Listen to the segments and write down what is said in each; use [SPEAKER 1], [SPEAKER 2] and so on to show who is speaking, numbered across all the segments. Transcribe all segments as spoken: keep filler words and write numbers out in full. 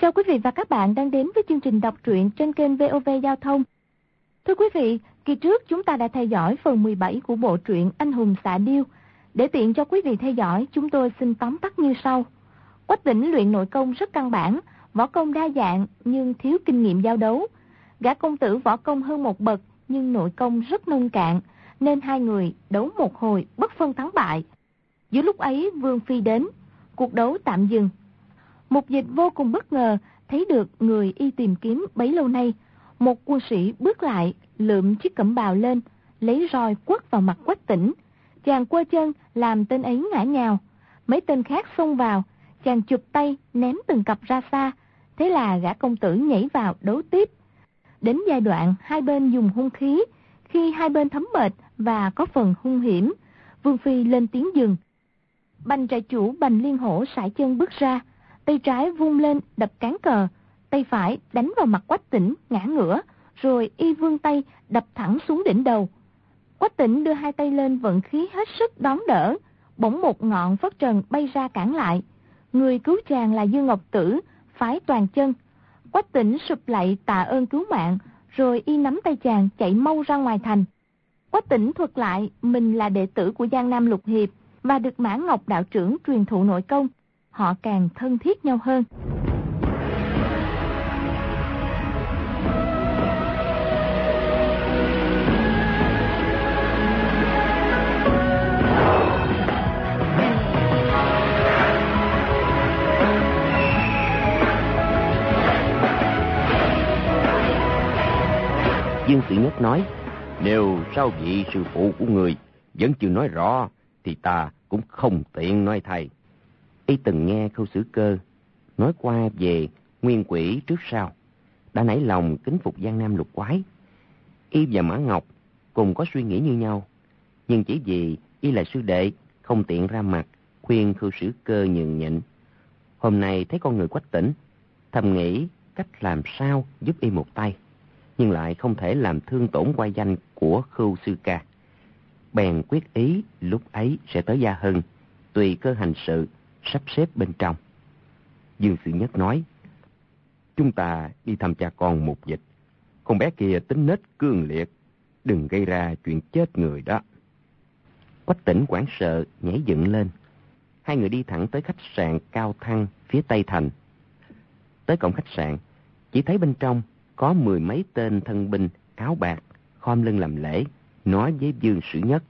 [SPEAKER 1] Chào quý vị và các bạn đang đến với chương trình đọc truyện trên kênh vê o vê Giao thông. Thưa quý vị, kỳ trước chúng ta đã theo dõi phần mười bảy của bộ truyện Anh hùng xạ điêu. Để tiện cho quý vị theo dõi, chúng tôi xin tóm tắt như sau. Quách Tĩnh luyện nội công rất căn bản, võ công đa dạng nhưng thiếu kinh nghiệm giao đấu. Gã công tử võ công hơn một bậc nhưng nội công rất nông cạn, nên hai người đấu một hồi bất phân thắng bại. Giữa lúc ấy Vương Phi đến, cuộc đấu tạm dừng. Mục Dịch vô cùng bất ngờ thấy được người y tìm kiếm bấy lâu nay. Một quân sĩ bước lại, lượm chiếc cẩm bào lên, lấy roi quất vào mặt Quách Tĩnh. Chàng quơ chân làm tên ấy ngã nhào. Mấy tên khác xông vào, chàng chụp tay ném từng cặp ra xa. Thế là gã công tử nhảy vào đấu tiếp. Đến giai đoạn hai bên dùng hung khí, khi hai bên thấm mệt và có phần hung hiểm, Vương Phi lên tiếng dừng. Bành trại chủ Bành Liên Hổ sải chân bước ra, tay trái vung lên đập cán cờ, tay phải đánh vào mặt Quách Tĩnh ngã ngửa, rồi y vươn tay đập thẳng xuống đỉnh đầu. Quách Tĩnh đưa hai tay lên vận khí hết sức đón đỡ, bỗng một ngọn phất trần bay ra cản lại. Người cứu chàng là Dương Ngọc Tử, phái toàn chân. Quách Tĩnh sụp lạy tạ ơn cứu mạng, rồi y nắm tay chàng chạy mau ra ngoài thành. Quách Tĩnh thuật lại mình là đệ tử của Giang Nam Lục Hiệp và được Mã Ngọc đạo trưởng truyền thụ nội công. Họ càng thân thiết nhau hơn.
[SPEAKER 2] Dương Sĩ Nhất nói, nếu sau vị sư phụ của người vẫn chưa nói rõ, thì ta cũng không tiện nói thầy. Y từng nghe Khâu Sử Cơ nói qua về nguyên quỷ trước sau, đã nảy lòng kính phục Giang Nam Lục Quái. Y và Mã Ngọc cùng có suy nghĩ như nhau, nhưng chỉ vì Y là sư đệ, không tiện ra mặt khuyên Khâu Sử Cơ nhường nhịn. Hôm nay thấy con người Quách Tĩnh, thầm nghĩ cách làm sao giúp Y một tay, nhưng lại không thể làm thương tổn oai danh của Khâu sư ca. Bèn quyết ý lúc ấy sẽ tới Gia Hưng, tùy cơ hành sự, sắp xếp bên trong. Dương Sĩ Nhất nói, chúng ta đi thăm cha con Mục Dịch. Con bé kia tính nết cương liệt, đừng gây ra chuyện chết người đó. Quách Tĩnh hoảng sợ nhảy dựng lên. Hai người đi thẳng tới khách sạn Cao Thăng phía tây thành. Tới cổng khách sạn, chỉ thấy bên trong có mười mấy tên thân binh áo bạc khom lưng làm lễ, nói với Dương Sĩ Nhất,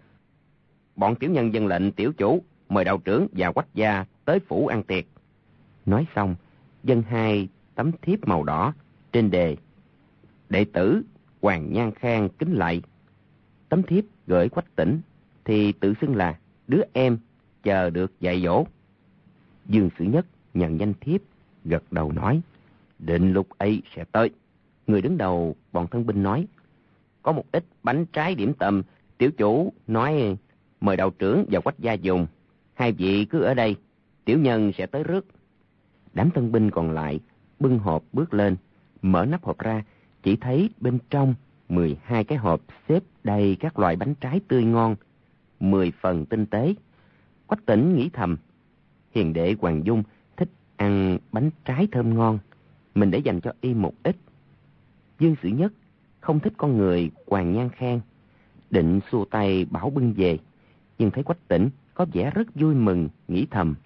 [SPEAKER 2] bọn tiểu nhân dân lệnh tiểu chủ mời đạo trưởng và Quách gia tới phủ ăn tiệc. Nói xong, dâng hai tấm thiếp màu đỏ, trên đề đệ tử Hoàng Nhan Khang kính lạy. Tấm thiếp gửi Quách Tĩnh thì tự xưng là đứa em chờ được dạy dỗ. Dương Sĩ Nhất nhận danh thiếp, gật đầu nói, định lúc ấy sẽ tới. Người đứng đầu bọn thân binh nói, có một ít bánh trái điểm tâm, tiểu chủ nói mời đạo trưởng và Quách gia dùng. Hai vị cứ ở đây, tiểu nhân sẽ tới rước. Đám thân binh còn lại bưng hộp bước lên, mở nắp hộp ra, chỉ thấy bên trong mười hai cái hộp xếp đầy các loại bánh trái tươi ngon, mười phần tinh tế. Quách Tĩnh nghĩ thầm, hiền đệ Hoàng Dung thích ăn bánh trái thơm ngon, mình để dành cho y một ít. Dương Sĩ Nhất không thích con người Hoàng Nhan Khang, định xua tay bảo bưng về, nhưng thấy Quách Tĩnh có vẻ rất vui mừng, nghĩ thầm,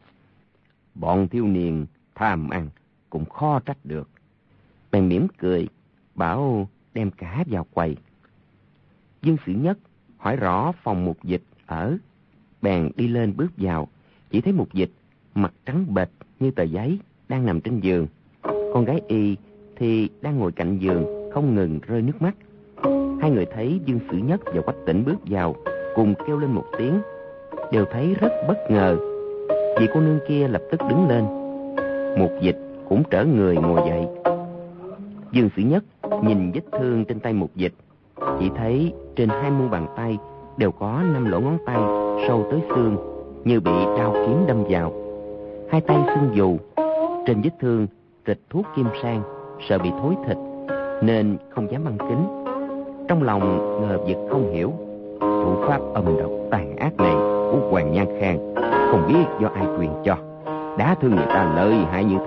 [SPEAKER 2] bọn thiếu niên tham ăn cũng khó trách được. Bèn mỉm cười, bảo đem cả vào quầy. Dương Sĩ Nhất hỏi rõ phòng Mục Dịch ở, bèn đi lên bước vào, chỉ thấy Mục Dịch mặt trắng bệch như tờ giấy, đang nằm trên giường. Con gái y thì đang ngồi cạnh giường, không ngừng rơi nước mắt. Hai người thấy Dương Sĩ Nhất và Quách Tĩnh bước vào, cùng kêu lên một tiếng, đều thấy rất bất ngờ. Vị cô nương kia lập tức đứng lên. Mục Dịch cũng trở người ngồi dậy. Dương Sĩ Nhất nhìn vết thương trên tay Mục Dịch, chỉ thấy trên hai mu bàn tay đều có năm lỗ ngón tay sâu tới xương, như bị đao kiếm đâm vào. Hai tay sưng dù, trên vết thương rịch thuốc kim sang, sợ bị thối thịt nên không dám băng kính. Trong lòng ngờ vực không hiểu, thủ pháp âm độc tàn ác này của Hoàng Nhan Khang không biết do ai truyền cho, đã thương người ta lợi hại như thế,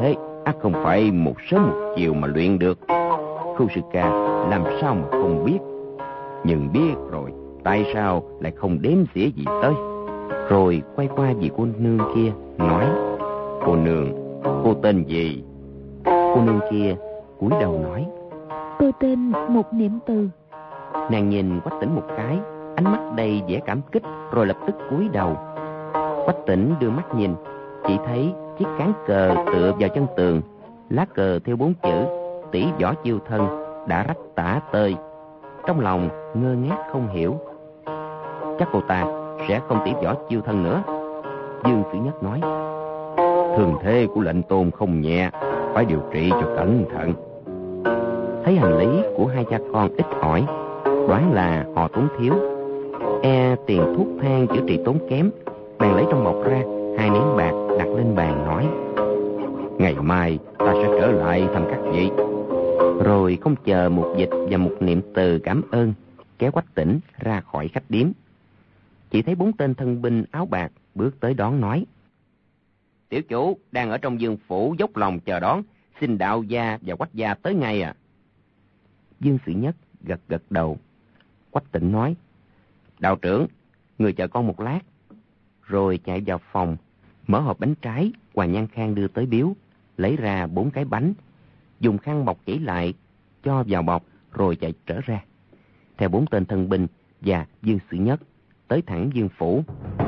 [SPEAKER 2] ắt không phải một sớm một chiều mà luyện được. Khâu sư ca làm sao mà không biết. Nhưng biết rồi, tại sao lại không đếm xỉa gì tới? Rồi quay qua vị cô nương kia, nói: Cô nương, cô tên gì? Cô nương kia cúi đầu nói:
[SPEAKER 1] Tôi tên Một Niệm Từ.
[SPEAKER 2] Nàng nhìn Quách Tĩnh một cái, ánh mắt đầy vẻ cảm kích, rồi lập tức cúi đầu. Quách Tĩnh đưa mắt nhìn, chỉ thấy chiếc cán cờ tựa vào chân tường, lá cờ theo bốn chữ Tỷ Võ Chiêu Thân đã rách tả tơi. Trong lòng ngơ ngác không hiểu. Chắc cô ta sẽ không tỷ võ chiêu thân nữa. Dương Sử Nhất nói: Thường thế của lệnh tôn không nhẹ, phải điều trị cho cẩn thận. Thấy hành lý của hai cha con ít ỏi, đoán là họ tốn thiếu, e tiền thuốc thang chữa trị tốn kém, bèn lấy trong bọc ra hai nén bạc đặt lên bàn, nói: Ngày mai ta sẽ trở lại thăm các vị. Rồi không chờ Một Dịch và Một Niệm Từ cảm ơn, kéo Quách Tĩnh ra khỏi khách điếm. Chỉ thấy bốn tên thân binh áo bạc bước tới đón, nói: Tiểu chủ đang ở trong Dương phủ dốc lòng chờ đón, xin đạo gia và Quách gia tới ngay à. Dương Sử Nhất gật gật đầu. Quách Tĩnh nói: Đạo trưởng, người chờ con một lát. Rồi chạy vào phòng, mở hộp bánh trái Hoàng Nhan Khang đưa tới biếu, lấy ra bốn cái bánh, dùng khăn bọc kỹ lại, cho vào bọc, rồi chạy trở ra, theo bốn tên thân binh và Dương Sử Nhất tới thẳng Dương phủ.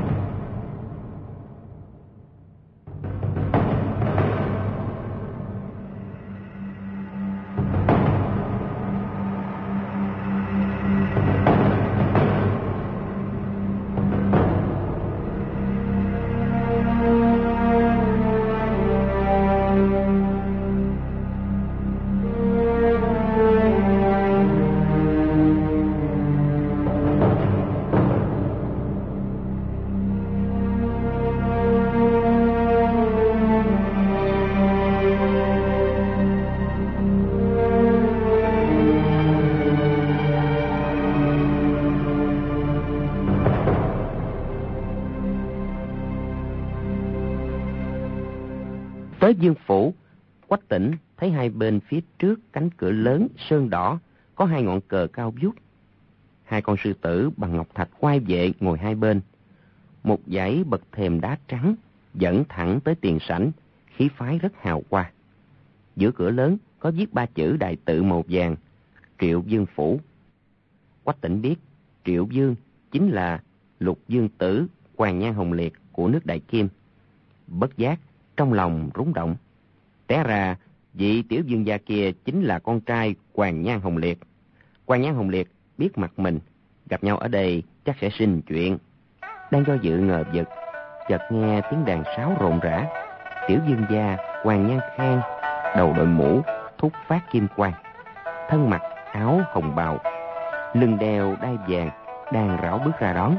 [SPEAKER 2] Tới Dương phủ, Quách Tĩnh thấy hai bên phía trước cánh cửa lớn sơn đỏ có hai ngọn cờ cao vút. Hai con sư tử bằng ngọc thạch oai vệ ngồi hai bên. Một dãy bậc thềm đá trắng dẫn thẳng tới tiền sảnh, khí phái rất hào hoa. Giữa cửa lớn có viết ba chữ đại tự màu vàng: Triệu Dương phủ. Quách Tĩnh biết Triệu Dương chính là Lục Dương tử Hoàng Nhan Hồng Liệt của nước Đại Kim. Bất giác trong lòng rúng động. Té ra vị tiểu vương gia kia chính là con trai Hoàng Nhan Hồng Liệt. Hoàng Nhan Hồng Liệt biết mặt mình, gặp nhau ở đây chắc sẽ sinh chuyện. Đang do dự ngờ vực, chợt nghe tiếng đàn sáo rộn rã. Tiểu vương gia Hoàng Nhan Khang đầu đội mũ thúc phát kim quang, thân mặc áo hồng bào, lưng đeo đai vàng, đang rảo bước ra đón.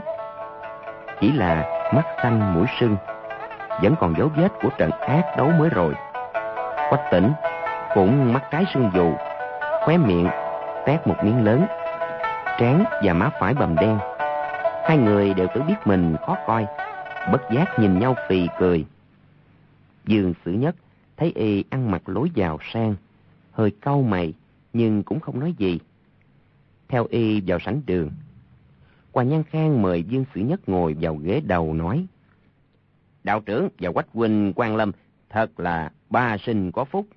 [SPEAKER 2] Chỉ là mắt xanh mũi sưng, vẫn còn dấu vết của trận ác đấu mới rồi. Quách Tĩnh cũng mắt trái sưng dù, khóe miệng tét một miếng lớn, trán và má phải bầm đen. Hai người đều tự biết mình khó coi, bất giác nhìn nhau phì cười. Dương Sử Nhất thấy y ăn mặc lối giàu sang, hơi cau mày nhưng cũng không nói gì, theo y vào sảnh đường. Hoàng Nhan Khang mời Dương Sử Nhất ngồi vào ghế đầu, nói: Đạo trưởng và Quách huynh quan lâm, thật là ba sinh có phúc.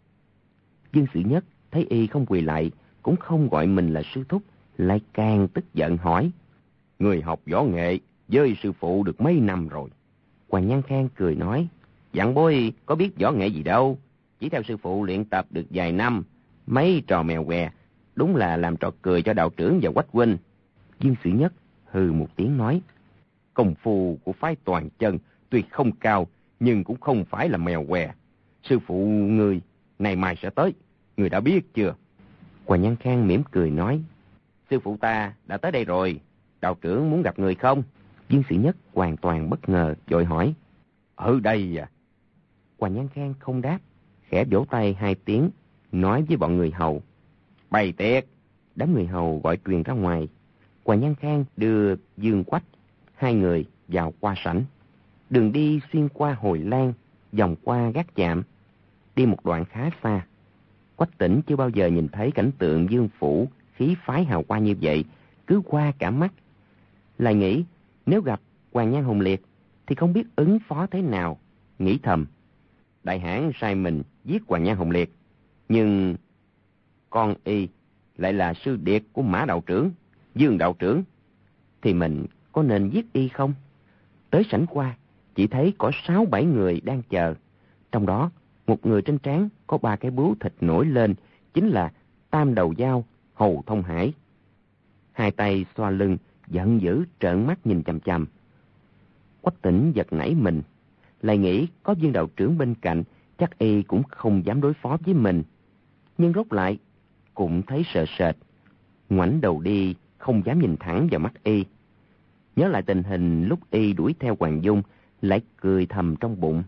[SPEAKER 2] Dương Sử Nhất thấy y không quỳ lại, cũng không gọi mình là sư thúc, lại càng tức giận hỏi: Người học võ nghệ với sư phụ được mấy năm rồi? Hoàng Nhan Khang cười nói: Dặn bối có biết võ nghệ gì đâu, chỉ theo sư phụ luyện tập được vài năm, mấy trò mèo què, đúng là làm trò cười cho đạo trưởng và Quách huynh. Dương Sử Nhất hừ một tiếng nói: Công phu của phái Toàn Chân tuy không cao, nhưng cũng không phải là mèo què. Sư phụ người ngày mai sẽ tới, người đã biết chưa? Hoàng Nhan Khang mỉm cười nói: Sư phụ ta đã tới đây rồi, đạo trưởng muốn gặp người không? Dương Sử Nhất hoàn toàn bất ngờ, vội hỏi: Ở đây à? Hoàng Nhan Khang không đáp, khẽ vỗ tay hai tiếng, nói với bọn người hầu: Bày tiệc. Đám người hầu gọi truyền ra ngoài. Hoàng Nhan Khang đưa Dương Quách hai người vào qua sảnh. Đường đi xuyên qua hồi lan, vòng qua gác chạm, đi một đoạn khá xa. Quách Tĩnh chưa bao giờ nhìn thấy cảnh tượng dương phủ, khí phái hào quang như vậy, cứ qua cả mắt. Lại nghĩ, nếu gặp Hoàng Nhan Hồng Liệt, thì không biết ứng phó thế nào. Nghĩ thầm, đại hãn sai mình giết Hoàng Nhan Hồng Liệt, nhưng con y lại là sư điệt của Mã đạo trưởng, Dương đạo trưởng, thì mình có nên giết y không? Tới sảnh qua, chỉ thấy có sáu bảy người đang chờ. Trong đó, một người trên trán có ba cái bướu thịt nổi lên, chính là Tam Đầu Dao, Hầu Thông Hải. Hai tay xoa lưng, giận dữ trợn mắt nhìn chằm chằm. Quách Tĩnh giật nảy mình, lại nghĩ có Dương đạo trưởng bên cạnh, chắc y cũng không dám đối phó với mình. Nhưng rốt lại, cũng thấy sợ sệt, ngoảnh đầu đi, không dám nhìn thẳng vào mắt y. Nhớ lại tình hình lúc y đuổi theo Hoàng Dung, lại cười thầm trong bụng.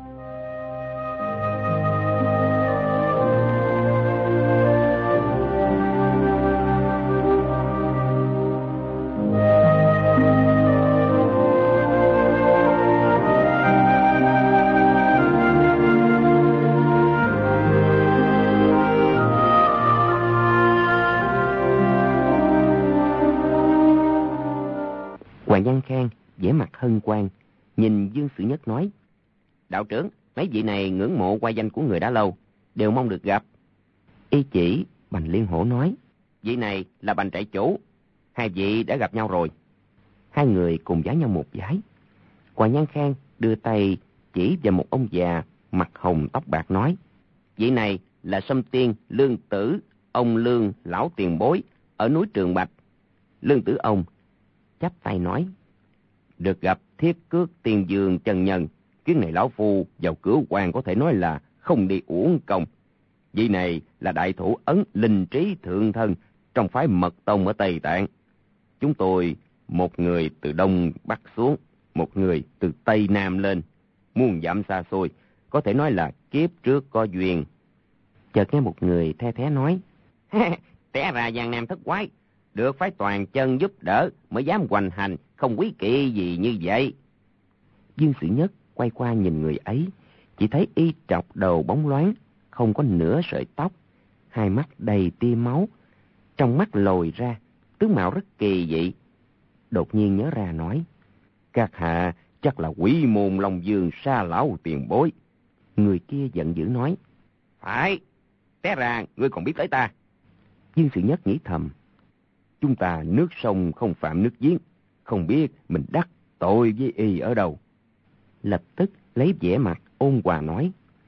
[SPEAKER 2] Hoàng Văn Khang vẻ mặt hân hoan, nhìn Dương Sử Nhất nói: đạo trưởng, mấy vị này ngưỡng mộ qua danh của người đã lâu, đều mong được gặp. Y chỉ Bành Liên Hổ nói: vị này là Bành trại chủ, hai vị đã gặp nhau rồi. Hai người cùng vái nhau một vái. Hoàng Văn Khang đưa tay chỉ vào một ông già mặt hồng tóc bạc nói: vị này là Sâm Tiên Lương Tử, ông Lương lão tiền bối ở núi Trường Bạch. Lương Tử ông chắp tay nói: được gặp Thiết Cước Tiên Dương chân nhân, chuyến này lão phu vào cửa quan có thể nói là không đi uổng công. Vị này là đại thủ ấn Linh Trí Thượng Thân trong phái Mật Tông ở Tây Tạng. Chúng tôi một người từ Đông Bắc xuống, một người từ Tây Nam lên, muôn dặm xa xôi, có thể nói là kiếp trước có duyên. Chợt nghe một người the thé nói: té ra Giang Nam thất quái, được phái toàn chân giúp đỡ mới dám hoành hành, không quý kỵ gì như vậy. Dương Sử Nhất quay qua nhìn người ấy, chỉ thấy y trọc đầu bóng loáng, không có nửa sợi tóc, hai mắt đầy tia máu, trong mắt lồi ra, tướng mạo rất kỳ dị. Đột nhiên nhớ ra nói: các hạ chắc là Quỷ Môn Long Dương Sa lão tiền bối. Người kia giận dữ nói: phải, té ra ngươi còn biết tới ta. Dương Sử Nhất nghĩ thầm: chúng ta nước sông không phạm nước giếng, không biết mình đắc tội với y ở đâu. Lập tức lấy vẻ mặt ôn hòa nói: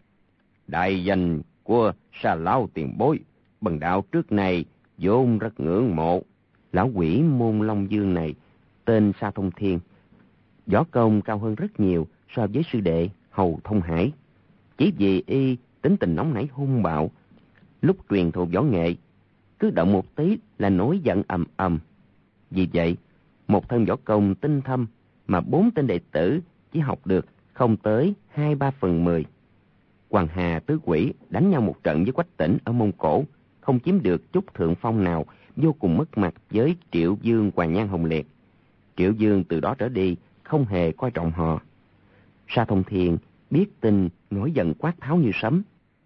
[SPEAKER 2] đại danh của Sa lão tiền bối, bần đạo trước này vốn rất ngưỡng mộ. Lão Quỷ Môn Long Dương này tên Sa Thông Thiên, võ công cao hơn rất nhiều so với sư đệ Hầu Thông Hải. Chỉ vì y tính tình nóng nảy hung bạo, lúc truyền thụ võ nghệ cứ động một tí là nổi giận ầm ầm. Vì vậy, một thân võ công tinh thâm mà bốn tên đệ tử chỉ học được không tới hai ba phần mười. Hoàng Hà Tứ Quỷ đánh nhau một trận với Quách Tĩnh ở Mông Cổ, không chiếm được chút thượng phong nào, vô cùng mất mặt với Triệu Dương, Hoàng Nhan Hồng Liệt. Triệu Dương từ đó trở đi không hề coi trọng họ. Sa Thông Thiên biết tin, nổi giận quát tháo như sấm,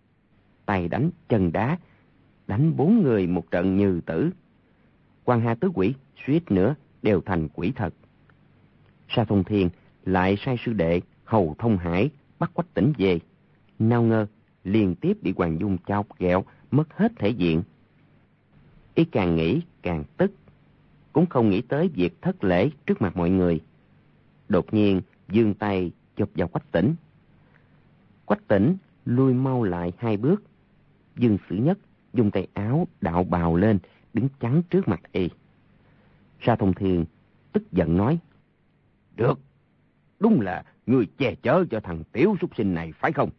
[SPEAKER 2] tay đánh chân đá, đánh bốn người một trận như tử. Hoàng Hà Tứ Quỷ suýt nữa đều thành quỷ thật. Sa Thông Thiên lại sai sư đệ Hầu Thông Hải bắt Quách Tĩnh về, nào ngờ liên tiếp bị Hoàng Dung chọc ghẹo, mất hết thể diện. Y càng nghĩ càng tức, cũng không nghĩ tới việc thất lễ trước mặt mọi người. Đột nhiên giương tay chụp vào Quách Tĩnh. Quách Tĩnh lui mau lại hai bước. Dương Sử Nhất dùng tay áo đạo bào lên, đứng chắn trước mặt y. Sa Thông Thiên tức giận nói: được, đúng là người che chở cho thằng tiểu súc sinh này phải không?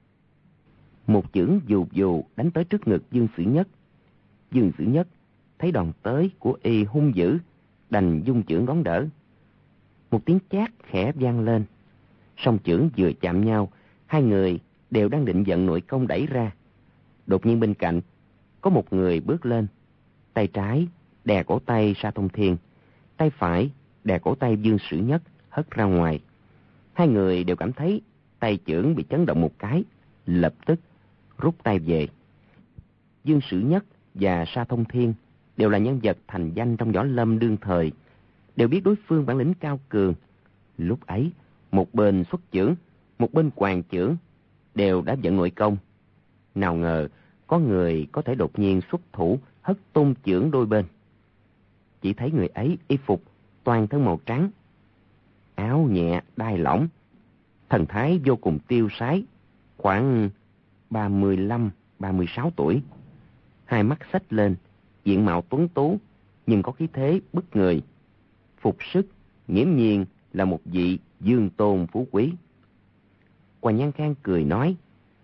[SPEAKER 2] Một chưởng dù dù đánh tới trước ngực Dương Sử Nhất. Dương Sử Nhất thấy đòn tới của y hung dữ, đành dung chưởng đón đỡ. Một tiếng chát khẽ vang lên, song chưởng vừa chạm nhau, hai người đều đang định vận nội công đẩy ra. Đột nhiên bên cạnh có một người bước lên, tay trái đè cổ tay Sa Thông Thiên, tay phải đè cổ tay Dương Sử Nhất hất ra ngoài. Hai người đều cảm thấy tay chưởng bị chấn động một cái, lập tức rút tay về. Dương Sử Nhất và Sa Thông Thiên đều là nhân vật thành danh trong võ lâm đương thời, đều biết đối phương bản lĩnh cao cường. Lúc ấy, một bên xuất chưởng, một bên hoàn chưởng, đều đã vận nội công. Nào ngờ, có người có thể đột nhiên xuất thủ hất tung chưởng đôi bên. Chỉ thấy người ấy y phục toàn thân màu trắng, áo nhẹ đai lỏng, thần thái vô cùng tiêu sái, khoảng ba mươi lăm ba mươi sáu tuổi. Hai mắt xếch lên, diện mạo tuấn tú, nhưng có khí thế bức người. Phục sức, nghiễm nhiên là một vị dương tôn phú quý. Hoàng Nhan Khang cười nói,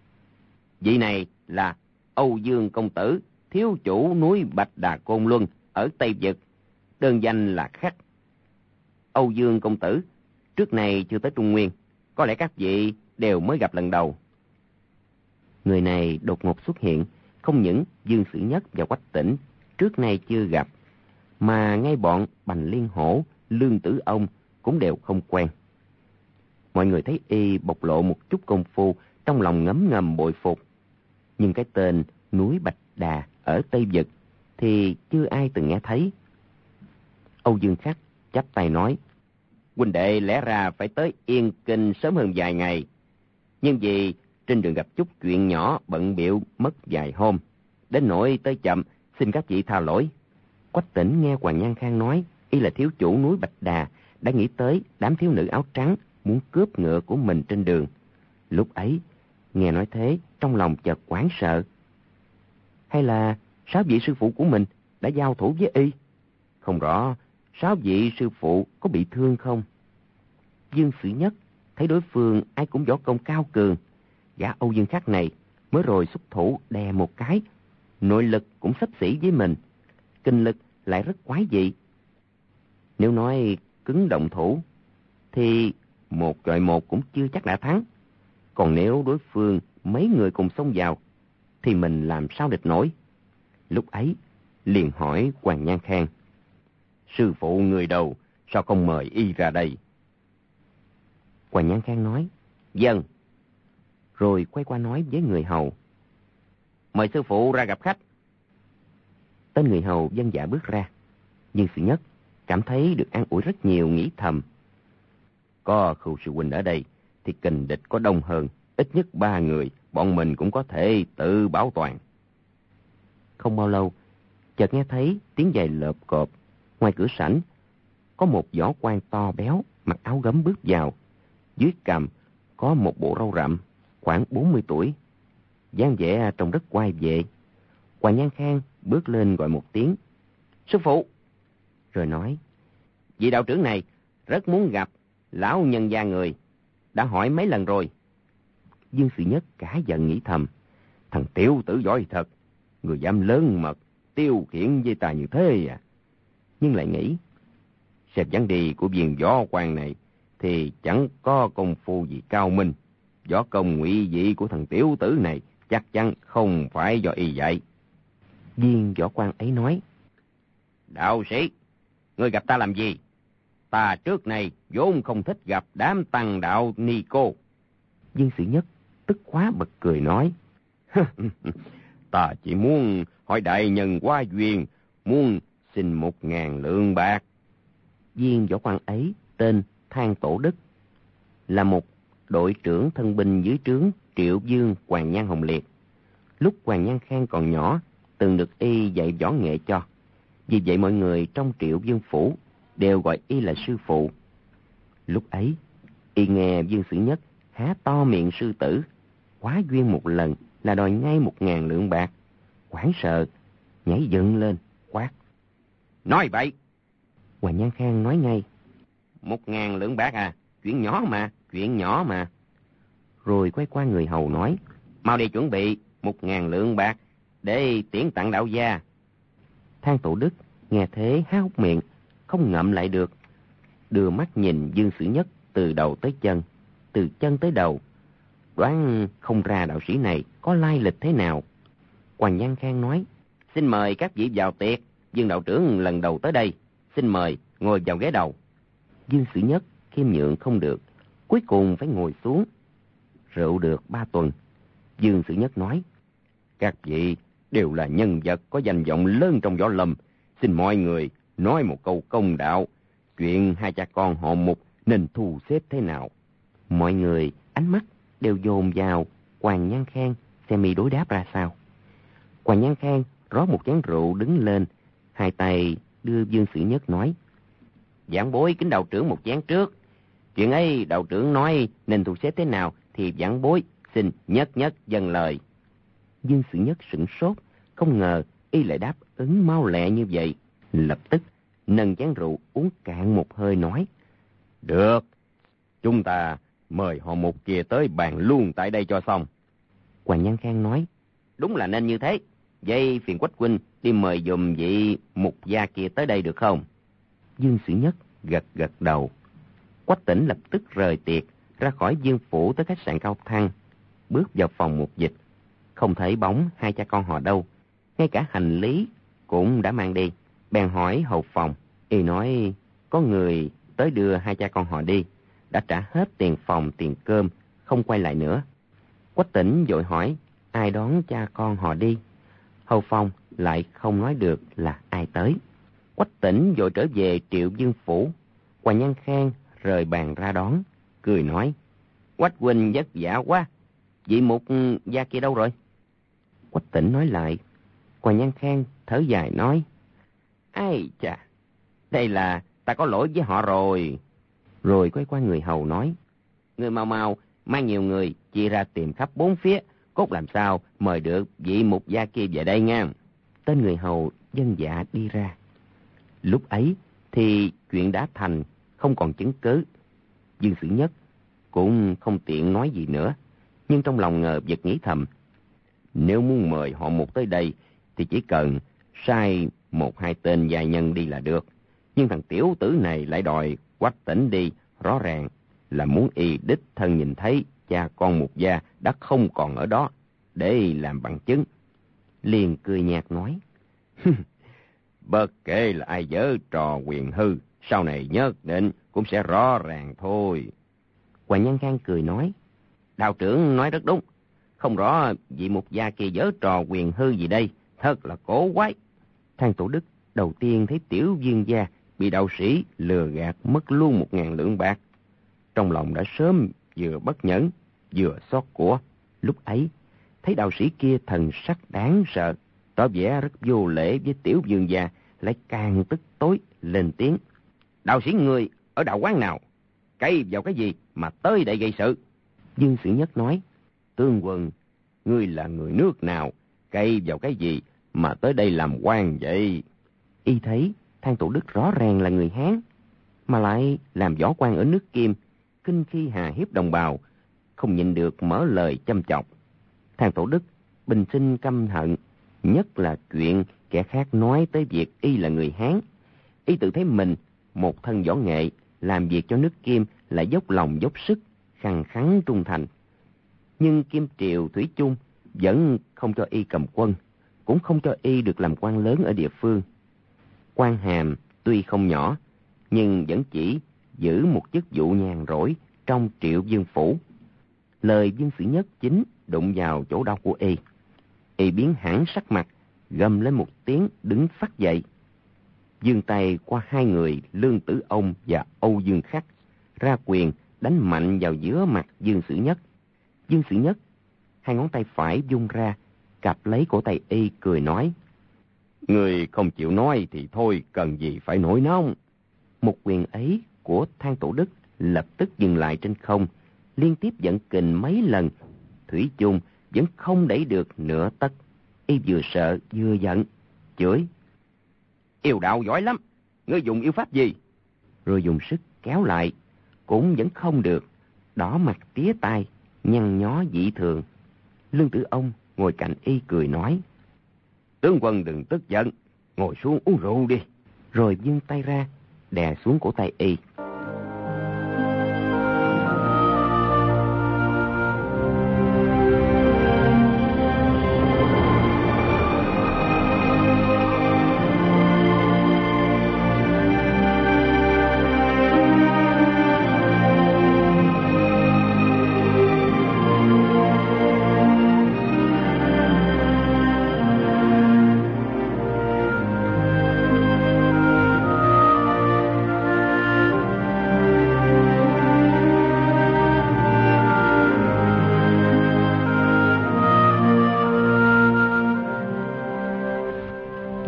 [SPEAKER 2] vị này là Âu Dương công tử, thiếu chủ núi Bạch Đà Côn Luân ở Tây Vực, đơn danh là Khắc. Âu Dương công tử, trước này chưa tới Trung Nguyên, có lẽ các vị đều mới gặp lần đầu. Người này đột ngột xuất hiện, không những Dương Sử Nhất và Quách Tĩnh trước nay chưa gặp, mà ngay bọn Bành Liên Hổ, Lương Tử Ông cũng đều không quen. Mọi người thấy y bộc lộ một chút công phu, trong lòng ngấm ngầm bội phục. Nhưng cái tên núi Bạch Đà ở Tây Vực thì chưa ai từng nghe thấy. Âu Dương Khắc chắp tay nói, huynh đệ lẽ ra phải tới Yên Kinh sớm hơn vài ngày, nhưng vì trên đường gặp chút chuyện nhỏ bận bịu mất vài hôm, đến nỗi tới chậm, xin các vị tha lỗi. Quách Tĩnh nghe Hoàng Nhan Khang nói y là thiếu chủ núi Bạch Đà, đã nghĩ tới đám thiếu nữ áo trắng muốn cướp ngựa của mình trên đường. Lúc ấy nghe nói thế, trong lòng chợt hoảng sợ. Hay là sáu vị sư phụ của mình đã giao thủ với y? Không rõ sáu vị sư phụ có bị thương không? Dương Sử Nhất thấy đối phương ai cũng võ công cao cường, gã Âu Dương Khắc này mới rồi xuất thủ đè một cái, nội lực cũng xấp xỉ với mình, kinh lực lại rất quái dị. Nếu nói cứng động thủ thì một chọi một cũng chưa chắc đã thắng, còn nếu đối phương mấy người cùng xông vào thì mình làm sao địch nổi. Lúc ấy liền hỏi Hoàng Nhan Khang, sư phụ người đâu, sao không mời y ra đây? Hoàng Nhan Khang nói, vâng. Rồi quay qua nói với người hầu, mời sư phụ ra gặp khách. Tên người hầu vâng dạ bước ra. Dương Sử Nhất cảm thấy được an ủi rất nhiều, nghĩ thầm, có Khưu sư huynh ở đây thì kình địch có đông hơn, ít nhất ba người, bọn mình cũng có thể tự bảo toàn. Không bao lâu, chợt nghe thấy tiếng giày lợp cộp. Ngoài cửa sảnh có một võ quan to béo, mặc áo gấm bước vào. Dưới cằm có một bộ râu rậm, khoảng bốn mươi tuổi, dáng vẻ trông rất oai vệ. Hoàng Nhan Khang bước lên gọi một tiếng, sư phụ, rồi nói, vị đạo trưởng này rất muốn gặp lão nhân gia người, đã hỏi mấy lần rồi. Dương Sử Nhất cả giận nghĩ thầm, thằng tiểu tử giỏi thật, người dám lớn mật tiêu khiển với ta như thế à. Nhưng lại nghĩ, xem dáng đi của viên võ quan này thì chẳng có công phu gì cao minh, võ công ngụy dị của thằng tiểu tử này chắc chắn không phải do y dạy. Viên võ quan ấy nói, đạo sĩ, ngươi gặp ta làm gì? Ta trước này vốn không thích gặp đám tăng đạo ni cô. Dương Sử Nhất tức quá bật cười nói, ta chỉ muốn hỏi đại nhân qua duyên, muốn xin một ngàn lượng bạc. Viên võ quan ấy tên Thang Tổ Đức, là một đội trưởng thân binh dưới trướng Triệu Dương Hoàng Nhan Hồng Liệt. Lúc Hoàng Nhan Khang còn nhỏ, từng được y dạy võ nghệ cho. Vì vậy mọi người trong Triệu Dương phủ đều gọi y là sư phụ. Lúc ấy, y nghe Dương Sử Nhất há to miệng sư tử, quá duyên một lần là đòi ngay một ngàn lượng bạc, hoảng sợ, nhảy dựng lên, quát, nói vậy. Hoàng Nhan Khang nói ngay, một ngàn lượng bạc à, chuyện nhỏ mà, chuyện nhỏ mà. Rồi quay qua người hầu nói, mau đi chuẩn bị một ngàn lượng bạc để tiễn tặng đạo gia. Thang Tổ Đức nghe thế há hốc miệng, không ngậm lại được, đưa mắt nhìn Dương Sử Nhất từ đầu tới chân, từ chân tới đầu, đoán không ra đạo sĩ này có lai lịch thế nào. Hoàng Nhan Khang nói, xin mời các vị vào tiệc, Dương đạo trưởng lần đầu tới đây, xin mời ngồi vào ghế đầu. Dương Sử Nhất khiêm nhượng không được, cuối cùng phải ngồi xuống. Rượu được ba tuần, Dương Sử Nhất nói, Các vị đều là nhân vật có danh vọng lớn trong võ lâm. Xin mọi người nói một câu công đạo. Chuyện hai cha con họ Mục nên thu xếp thế nào?
[SPEAKER 3] Mọi người ánh mắt đều dồn vào Hoàng Nhan Khang xem y đối đáp ra sao. Hoàng Nhan Khang rót một chén rượu đứng lên, hai tay đưa Dương Sử Nhất nói:
[SPEAKER 2] Vãn bối kính đạo trưởng một chén trước. Chuyện ấy đạo trưởng nói nên thu xếp thế nào thì vãn bối xin nhất nhất dâng lời.
[SPEAKER 3] Dương Sử Nhất sửng sốt, không ngờ y lại đáp ứng mau lẹ như vậy. Lập tức nâng chén rượu uống cạn một hơi nói:
[SPEAKER 2] Được, chúng ta mời họ Mục kia tới bàn luôn tại đây cho xong.
[SPEAKER 3] Hoàng Nhan Khang nói:
[SPEAKER 2] Đúng là nên như thế. Vậy phiền Quách huynh đi mời dùm vị Mục gia kia tới đây được không?
[SPEAKER 3] Dương Sử Nhất gật gật đầu. Quách Tĩnh lập tức rời tiệc ra khỏi Dương phủ tới khách sạn Cao Thăng, bước vào phòng mục dịch. Không thấy bóng hai cha con họ đâu, ngay cả hành lý cũng đã mang đi. Bèn hỏi hầu phòng, y nói có người tới đưa hai cha con họ đi, đã trả hết tiền phòng tiền cơm, không quay lại nữa. Quách Tĩnh vội hỏi ai đón cha con họ đi. Hầu phòng lại không nói được là ai tới. Quách Tĩnh vội trở về Triệu Dương phủ. Hoàng Nhan Khang rời bàn ra đón, cười nói:
[SPEAKER 2] Quách huynh vất vả quá, vị Mục gia kia đâu rồi?
[SPEAKER 3] Quách Tĩnh nói lại. Hoàng Nhan Khang thở dài nói:
[SPEAKER 2] Ai chà, đây là ta có lỗi với họ rồi.
[SPEAKER 3] Rồi quay qua người hầu nói:
[SPEAKER 2] Người mau mau mang nhiều người chia ra tìm khắp bốn phía, cốt làm sao mời được vị Mục gia kia về đây nha.
[SPEAKER 3] Tên người hầu vâng dạ đi ra. Lúc ấy thì chuyện đã thành, không còn chứng cứ. Dương Sử Nhất cũng không tiện nói gì nữa, nhưng trong lòng ngờ vực nghĩ thầm:
[SPEAKER 2] Nếu muốn mời họ Mục tới đây thì chỉ cần sai một hai tên gia nhân đi là được. Nhưng thằng tiểu tử này lại đòi Quách Tĩnh đi, rõ ràng là muốn y đích thân nhìn thấy cha con Mục gia đã không còn ở đó để làm bằng chứng.
[SPEAKER 3] Liền cười nhạt nói:
[SPEAKER 2] Bất kể là ai giở trò quyền hư, sau này nhất định cũng sẽ rõ ràng thôi.
[SPEAKER 3] Hoàng Nhan Khang cười nói:
[SPEAKER 2] Đạo trưởng nói rất đúng, không rõ vị Mục gia kia giở trò quyền hư gì đây, thật là cổ quái.
[SPEAKER 3] Thang Tổ Đức đầu tiên thấy tiểu vương gia bị đạo sĩ lừa gạt mất luôn một ngàn lượng bạc, trong lòng đã sớm vừa bất nhẫn vừa xót của. Lúc ấy thấy đạo sĩ kia thần sắc đáng sợ, tỏ vẻ rất vô lễ với tiểu vương gia, lại càng tức tối lên tiếng:
[SPEAKER 2] Đạo sĩ người ở đạo quán nào? Cậy vào cái gì mà tới đây gây sự?
[SPEAKER 3] Dương Sử Nhất nói:
[SPEAKER 2] Tướng quân, ngươi là người nước nào? Cậy vào cái gì mà tới đây làm quan vậy?
[SPEAKER 3] Y thấy Thang Tổ Đức rõ ràng là người Hán, mà lại làm võ quan ở nước Kim, kinh khi hà hiếp đồng bào, không nhịn được mở lời châm chọc. Thang Tổ Đức bình sinh căm hận, nhất là chuyện kẻ khác nói tới việc y là người Hán. Y tự thấy mình một thân võ nghệ, làm việc cho nước Kim lại dốc lòng dốc sức, khăng khăng trung thành. Nhưng Kim Triều thủy chung vẫn không cho y cầm quân, cũng không cho y được làm quan lớn ở địa phương. Quan hàm tuy không nhỏ, nhưng vẫn chỉ giữ một chức vụ nhàn rỗi trong Triệu Dương phủ. Lời Dương Sử Nhất chính đụng vào chỗ đau của y. Y biến hẳn sắc mặt, gầm lên một tiếng đứng phắt dậy, giương tay qua hai người Lương Tử Ông và Âu Dương Khắc, ra quyền đánh mạnh vào giữa mặt Dương Sử Nhất. Dương Sử Nhất hai ngón tay phải vung ra, cặp lấy cổ tay y, cười nói:
[SPEAKER 2] Người không chịu nói thì thôi, cần gì phải nổi nóng.
[SPEAKER 3] Một quyền ấy của Thang Tổ Đức lập tức dừng lại trên không, liên tiếp dẫn kình mấy lần, thủy chung vẫn không đẩy được nửa tấc. Y vừa sợ vừa giận, chửi:
[SPEAKER 2] Yêu đạo giỏi lắm, ngươi dùng yêu pháp gì?
[SPEAKER 3] Rồi dùng sức kéo lại, cũng vẫn không được, đỏ mặt tía tai, nhăn nhó dị thường. Lương Tử Ông ngồi cạnh y cười nói:
[SPEAKER 2] Tướng quân đừng tức giận, ngồi xuống uống rượu đi.
[SPEAKER 3] Rồi vươn tay ra, đè xuống cổ tay y.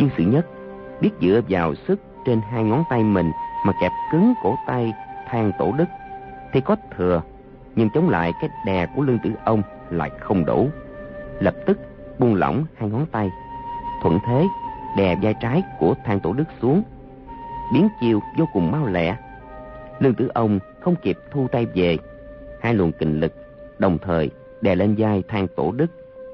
[SPEAKER 3] Dương Sự Nhất biết dựa vào sức trên hai ngón tay mình mà kẹp cứng cổ tay Thang Tổ Đức thì có thừa, nhưng chống lại cái đè của Lương Tử Ông lại không đủ. Lập tức buông lỏng hai ngón tay, thuận thế đè vai trái của Thang Tổ Đức xuống, biến chiêu vô cùng mau lẹ. Lương Tử Ông không kịp thu tay về, hai luồng kình lực đồng thời đè lên vai Thang Tổ Đức.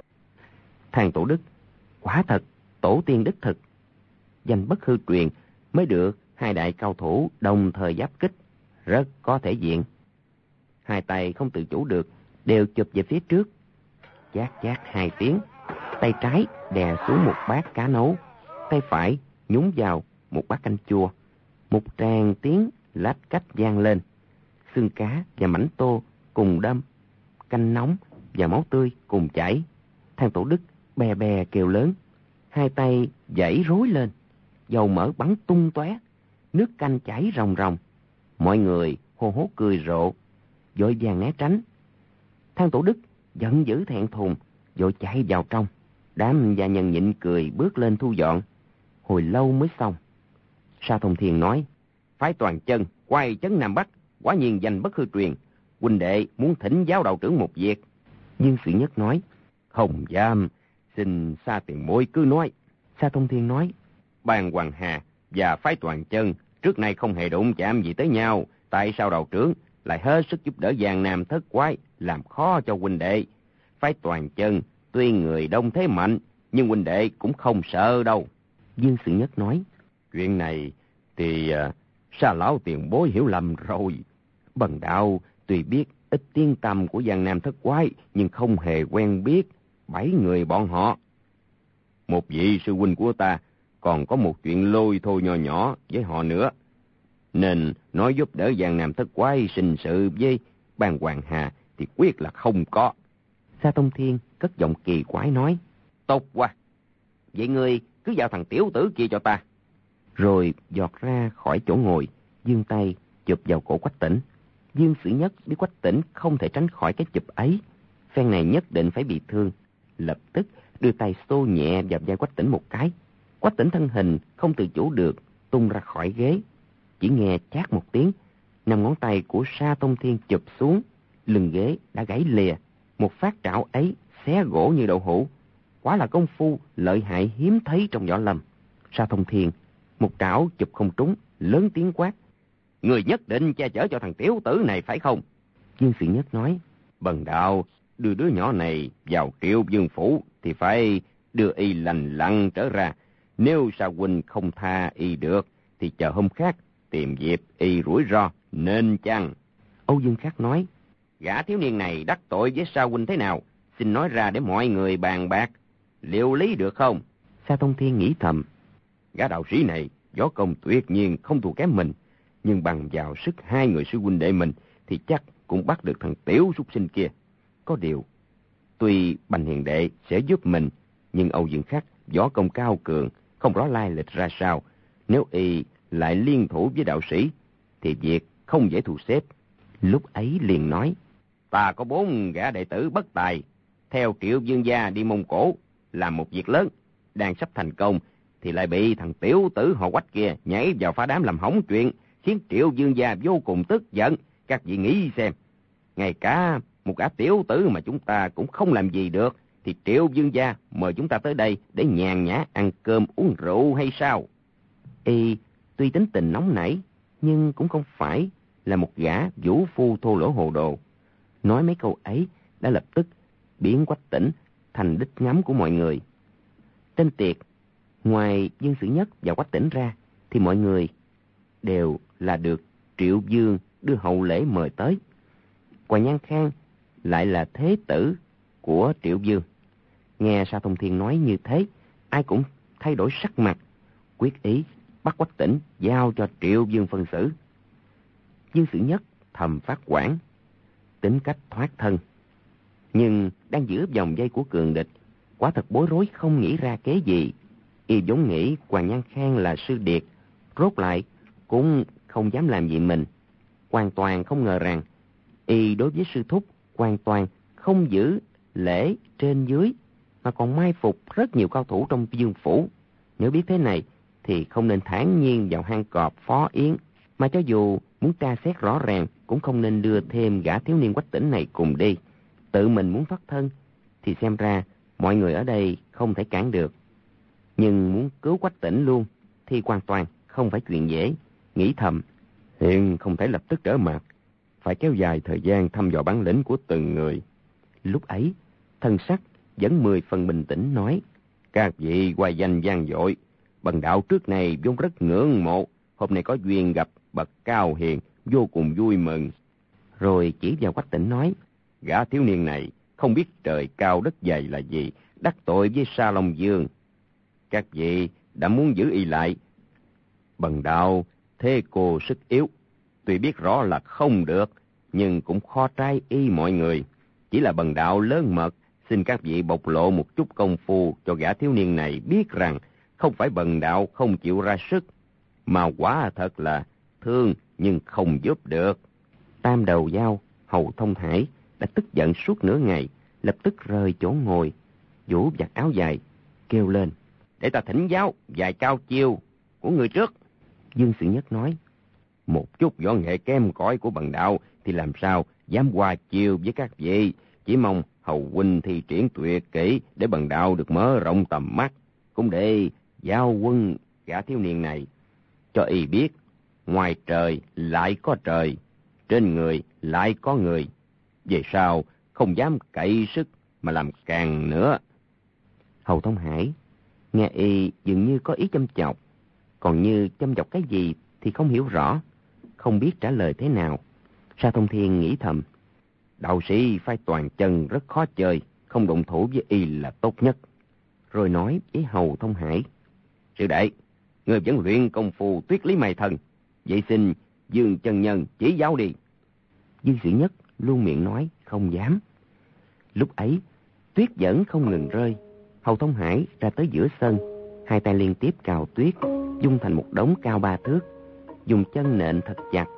[SPEAKER 3] Thang Tổ Đức quả thật tổ tiên đích thực, danh bất hư truyền, mới được hai đại cao thủ đồng thời giáp kích, rất có thể diện. Hai tay không tự chủ được đều chụp về phía trước, chát chát hai tiếng, tay trái đè xuống một bát cá nấu, tay phải nhúng vào một bát canh chua. Một tràng tiếng lách cách vang lên, xương cá và mảnh tô cùng đâm, canh nóng và máu tươi cùng chảy. Thang Tổ Đức bè bè kêu lớn, hai tay giãy rối lên, dầu mỡ bắn tung tóe, nước canh chảy ròng ròng. Mọi người hô hố cười rộ, vội vàng né tránh. Thang Tổ Đức giận dữ thẹn thùng, vội chạy vào trong. Đám gia nhân nhịn cười bước lên thu dọn. Hồi lâu mới xong. Sa Thông Thiên nói, phái Toàn Chân quay chấn Nam Bắc, quả nhiên danh bất hư truyền. Huynh đệ muốn thỉnh giáo đạo trưởng một việc. Dương Sự Nhất nói, không dám, xin Sa tiền bối cứ nói. Sa Thông Thiên nói, Ban Hoàng Hà và phái Toàn Chân trước nay không hề đụng chạm gì tới nhau, tại sao đạo trưởng lại hết sức giúp đỡ Giang Nam thất quái, làm khó cho huynh đệ? Phái Toàn Chân tuy người đông thế mạnh, nhưng huynh đệ cũng không sợ đâu. Dương Sự Nhất nói, chuyện này thì uh, Sa lão tiền bối hiểu lầm rồi. Bần đạo tuy biết ít tiếng tăm của Giang Nam thất quái, nhưng không hề quen biết bảy người bọn họ. Một vị sư huynh của ta còn có một chuyện lôi thôi nhỏ nhỏ với họ nữa, nên nói giúp đỡ Giang Nam thất quái sinh sự với Ban Hoàng Hà thì quyết là không có. Sa Thông Thiên cất giọng kỳ quái nói, tốt quá, vậy ngươi cứ giao thằng tiểu tử kia cho ta. Rồi giọt ra khỏi chỗ ngồi, giương tay chụp vào cổ Quách Tĩnh. Dương Sự Nhất biết Quách Tĩnh không thể tránh khỏi cái chụp ấy, phen này nhất định phải bị thương, lập tức đưa tay xô nhẹ vào vai Quách Tĩnh một cái. Quách Tĩnh thân hình không tự chủ được tung ra khỏi ghế, chỉ nghe chát một tiếng, năm ngón tay của Sa Thông Thiên chụp xuống, lưng ghế đã gãy lìa. Một phát trảo ấy xé gỗ như đậu hũ, quả là công phu lợi hại hiếm thấy trong võ lâm. Sa Thông Thiên một trảo chụp không trúng, lớn tiếng quát, người nhất định che chở cho thằng tiểu tử này phải không? Dương Sự Nhất nói, bần đạo đưa đứa nhỏ này vào Triệu Dương phủ thì phải đưa y lành lặn trở ra. Nếu Sa huynh không tha y được thì chờ hôm khác tìm dịp y rủi ro, nên chăng? Âu Dương Khắc nói, gã thiếu niên này đắc tội với Sa huynh thế nào, xin nói ra để mọi người bàn bạc, liệu lý được không? Sa Thông Thiên nghĩ thầm, gã đạo sĩ này võ công tuyệt nhiên không thua kém mình, nhưng bằng vào sức hai người sư huynh đệ mình thì chắc cũng bắt được thằng tiểu súc sinh kia. Có điều, tuy Bành Hiền đệ sẽ giúp mình, nhưng Âu Dương Khắc võ công cao cường, không rõ lai lịch ra sao. Nếu y lại liên thủ với đạo sĩ thì việc không dễ thu xếp. Lúc ấy liền nói, ta có bốn gã đệ tử bất tài, theo Triệu Dương gia đi Mông Cổ làm một việc lớn, đang sắp thành công thì lại bị thằng tiểu tử họ Quách kia nhảy vào phá đám làm hỏng chuyện, khiến Triệu Dương gia vô cùng tức giận. Các vị nghĩ xem, ngay cả một gã tiểu tử mà chúng ta cũng không làm gì được, thì Triệu Dương gia mời chúng ta tới đây để nhàn nhã ăn cơm uống rượu hay sao? Y tuy tính tình nóng nảy, nhưng cũng không phải là một gã vũ phu thô lỗ hồ đồ. Nói mấy câu ấy đã lập tức biến Quách Tĩnh thành đích ngắm của mọi người. Trên tiệc, ngoài Dương Sự Nhất và Quách Tĩnh ra, thì mọi người đều là được Triệu Dương đưa hậu lễ mời tới. Hoàng Nhan Khang lại là thế tử của Triệu Dương. Nghe Sa Thông Thiên nói như thế, ai cũng thay đổi sắc mặt, quyết ý bắt Quách Tĩnh giao cho Triệu Dương phân xử. Dương Sự Nhất thầm phát quản, tính cách thoát thân, nhưng đang giữa vòng dây của cường địch, quả thật bối rối không nghĩ ra kế gì. Y vốn nghĩ Hoàng Nhan Khang là sư điệt, rốt lại cũng không dám làm gì mình. Hoàn toàn không ngờ rằng y đối với sư thúc hoàn toàn không giữ lễ trên dưới, mà còn mai phục rất nhiều cao thủ trong Dương phủ. Nếu biết thế này, thì không nên thản nhiên vào hang cọp Phó Yến, mà cho dù muốn tra xét rõ ràng, cũng không nên đưa thêm gã thiếu niên Quách Tĩnh này cùng đi. Tự mình muốn thoát thân, thì xem ra mọi người ở đây không thể cản được. Nhưng muốn cứu Quách Tĩnh luôn, thì hoàn toàn không phải chuyện dễ. Nghĩ thầm, hiện không thể lập tức trở mặt, phải kéo dài thời gian thăm dò bản lĩnh của từng người. Lúc ấy, thân sắc vẫn mười phần bình tĩnh nói, các vị hoài danh vang dội, bần đạo trước này vốn rất ngưỡng mộ, hôm nay có duyên gặp bậc cao hiền, vô cùng vui mừng. Rồi chỉ vào Quách Tĩnh nói, gã thiếu niên này không biết trời cao đất dày là gì, đắc tội với Sa Long Dương. Các vị đã muốn giữ y lại, bần đạo thế cô sức yếu, tuy biết rõ là không được, nhưng cũng khó trái y mọi người. Chỉ là bần đạo lớn mật, xin các vị bộc lộ một chút công phu cho gã thiếu niên này biết rằng không phải bần đạo không chịu ra sức, mà quả thật là thương nhưng không giúp được. Tam đầu dao Hầu Thông Hải đã tức giận suốt nửa ngày, lập tức rời chỗ ngồi, vũ vạt áo dài, kêu lên, để ta thỉnh giáo vài cao chiêu của người trước. Dương Sự Nhất nói, một chút võ nghệ kém cỏi của bần đạo thì làm sao dám qua chiêu với các vị, chỉ mong Hầu huynh thi triển tuyệt kỹ để bần đạo được mở rộng tầm mắt, cũng để giao quân gã thiếu niên này, cho y biết ngoài trời lại có trời, trên người lại có người, về sau không dám cậy sức mà làm càng nữa. Hầu Thông Hải nghe y dường như có ý châm chọc, còn như châm chọc cái gì thì không hiểu rõ, không biết trả lời thế nào. Sa Thông Thiên nghĩ thầm, đạo sĩ phái toàn chân rất khó chơi, không động thủ với y là tốt nhất. Rồi nói với Hầu Thông Hải, sư đệ, người vẫn luyện công phu Tuyết Lý Mày Thần, vậy xin Dương chân nhân chỉ giáo đi. Dương Sự Nhất luôn miệng nói không dám. Lúc ấy tuyết vẫn không ngừng rơi. Hầu Thông Hải ra tới giữa sân, hai tay liên tiếp cào tuyết, dung thành một đống cao ba thước, dùng chân nện thật chặt,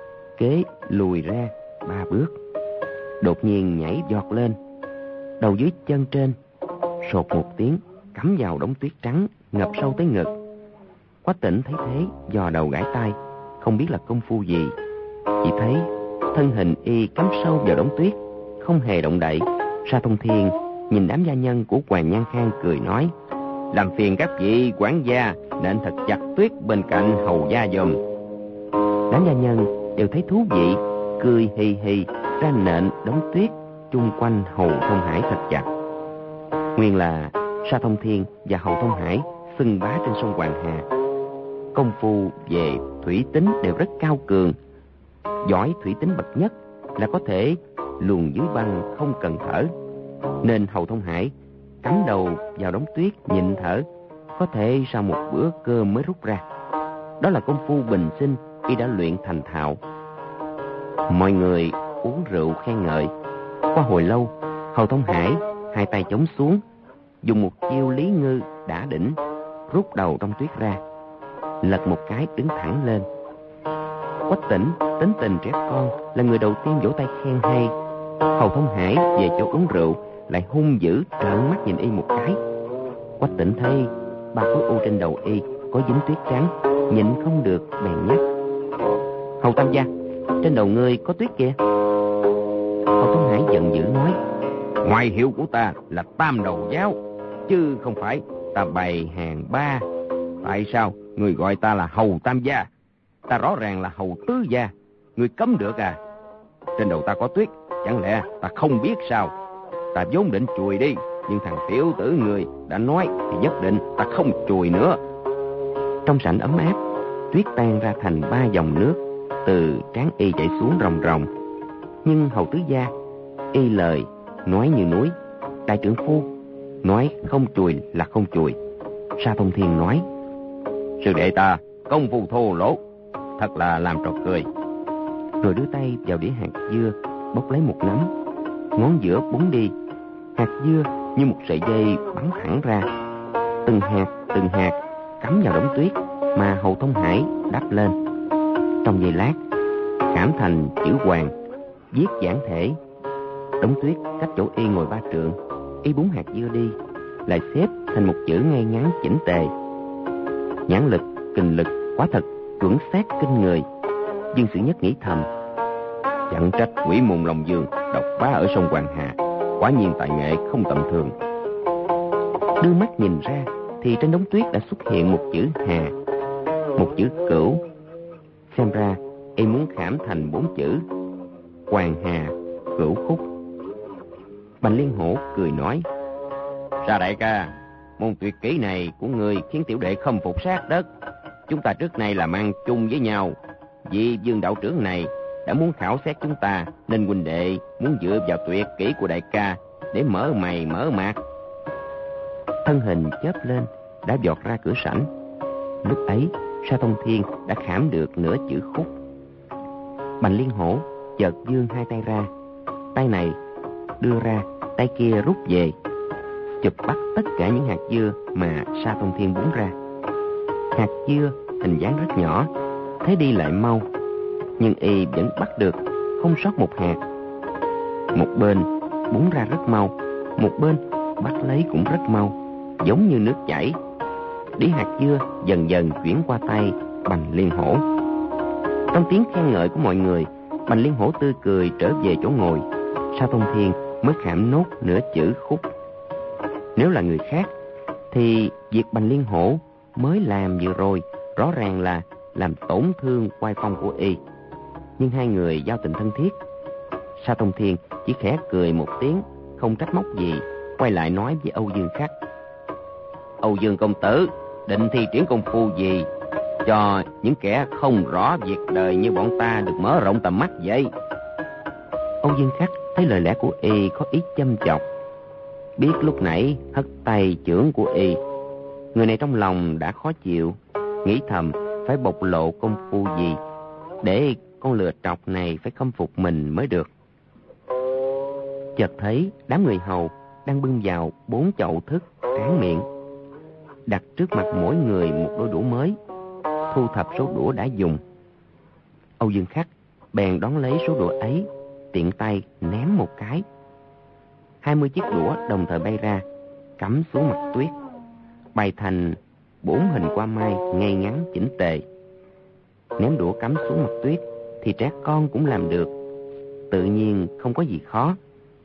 [SPEAKER 3] kế lùi ra ba bước. Đột nhiên nhảy giọt lên, đầu dưới chân trên, sột một tiếng, cắm vào đống tuyết trắng ngập sâu tới ngực. Quách Tĩnh thấy thế, dò đầu gãi tai, không biết là công phu gì, chỉ thấy thân hình y cắm sâu vào đống tuyết, không hề động đậy. Sa Thông Thiên nhìn đám gia nhân của Hoàng Nhan Khang cười nói, làm phiền các vị quản gia nện thật chặt tuyết bên cạnh hầu gia dùm. Đám gia nhân đều thấy thú vị, cười hì hì ra nện đống tuyết chung quanh Hầu Thông Hải thật chặt. Nguyên là Sa Thông Thiên và Hầu Thông Hải xưng bá trên sông Hoàng Hà, công phu về thủy tính đều rất cao cường. Giỏi thủy tính bậc nhất là có thể luồn dưới băng không cần thở, nên Hầu Thông Hải cắm đầu vào đống tuyết nhịn thở, có thể sau một bữa cơm mới rút ra. Đó là công phu bình sinh y đã luyện thành thạo. Mọi người uống rượu khen ngợi. Qua hồi lâu, Hầu Thông Hải hai tay chống xuống, dùng một chiêu Lý Ngư đã đỉnh, rút đầu trong tuyết ra, lật một cái đứng thẳng lên. Quách Tĩnh tính tình trẻ con, là người đầu tiên vỗ tay khen hay. Hầu Thông Hải về chỗ uống rượu lại hung dữ trợn mắt nhìn y một cái. Quách Tĩnh thấy ba khối u trên đầu y có dính tuyết trắng, nhịn không được bèn nhắc, Hầu Tam gia, trên đầu ngươi có tuyết kìa. Hầu Thông Hải giận dữ nói, ngoại hiệu của ta là Tam Đầu Giáo, chứ không phải ta bày hàng ba. Tại sao người gọi ta là Hầu Tam gia? Ta rõ ràng là Hầu Tứ gia, người cấm được à? Trên đầu ta có tuyết, chẳng lẽ ta không biết sao? Ta vốn định chùi đi, nhưng thằng tiểu tử người đã nói thì nhất định ta không chùi nữa. Trong sảnh ấm áp, tuyết tan ra thành ba dòng nước từ trán y chảy xuống ròng ròng. Nhưng Hầu Tứ gia y lời nói như núi, đại trưởng phu nói không chùi là không chùi. Sa Thông Thiên nói, sư đệ ta công phu thô lỗ, thật là làm trò cười. Rồi đưa tay vào đĩa hạt dưa, bốc lấy một nắm, ngón giữa búng đi, hạt dưa như một sợi dây bắn thẳng ra, từng hạt từng hạt cắm vào đống tuyết mà Hầu Thông Hải đắp lên. Trong giây lát khảm thành chữ Hoàng, viết giản thể. Đống tuyết cách chỗ y ngồi ba trượng, y búng hạt dưa đi, lại xếp thành một chữ ngay ngắn chỉnh tề. Nhãn lực, kình lực quả thật chuẩn xác kinh người. Dương Sử Nhất nghĩ thầm, chẳng trách Quỷ Môn Long Dương độc bá ở sông Hoàng Hà, quả nhiên tài nghệ không tầm thường. Đưa mắt nhìn ra thì trên đống tuyết đã xuất hiện một chữ Hà, một chữ Cửu. Xem ra y muốn khảm thành bốn chữ Hoàng Hà Cửu Khúc. Bành Liên Hổ cười nói, Sa đại ca, môn tuyệt kỹ này của người khiến tiểu đệ khâm phục sát đất. Chúng ta trước nay làm ăn chung với nhau, vì Dương đạo trưởng này đã muốn khảo xét chúng ta, nên huynh đệ muốn dựa vào tuyệt kỹ của đại ca để mở mày mở mặt. Thân hình chớp lên đã vọt ra cửa sảnh. Lúc ấy Sa Thông Thiên đã khảm được nửa chữ Khúc. Bành Liên Hổ chợt vươn hai tay ra, tay này đưa ra, tay kia rút về, chụp bắt tất cả những hạt dưa mà Sa Thông Thiên búng ra. Hạt dưa hình dáng rất nhỏ, thế đi lại mau, nhưng y vẫn bắt được, không sót một hạt. Một bên búng ra rất mau, một bên bắt lấy cũng rất mau, giống như nước chảy. Đĩa hạt dưa dần dần chuyển qua tay Bành Liên Hổ. Trong tiếng khen ngợi của mọi người, Bành Liên Hổ tươi cười trở về chỗ ngồi. Sa Thông Thiên mới khảm nốt nửa chữ Khúc. Nếu là người khác thì việc Bành Liên Hổ mới làm vừa rồi rõ ràng là làm tổn thương oai phong của y. Nhưng hai người giao tình thân thiết, Sa Thông Thiên chỉ khẽ cười một tiếng, không trách móc gì, quay lại nói với Âu Dương Khắc, Âu Dương công tử định thi triển công phu gì cho những kẻ không rõ việc đời như bọn ta được mở rộng tầm mắt vậy? Âu Dương Khắc thấy lời lẽ của y có ý châm chọc, biết lúc nãy hất tay chưởng của y, người này trong lòng đã khó chịu, nghĩ thầm phải bộc lộ công phu gì để con lừa trọc này phải khâm phục mình mới được. Chợt thấy đám người hầu đang bưng vào bốn chậu thức tráng miệng, đặt trước mặt mỗi người một đôi đũa mới, thu thập số đũa đã dùng. Âu Dương Khắc bèn đón lấy số đũa ấy, tiện tay ném một cái. Hai mươi chiếc đũa đồng thời bay ra, cắm xuống mặt tuyết, bày thành bốn hình hoa mai ngay ngắn chỉnh tề. Ném đũa cắm xuống mặt tuyết thì trẻ con cũng làm được, tự nhiên không có gì khó.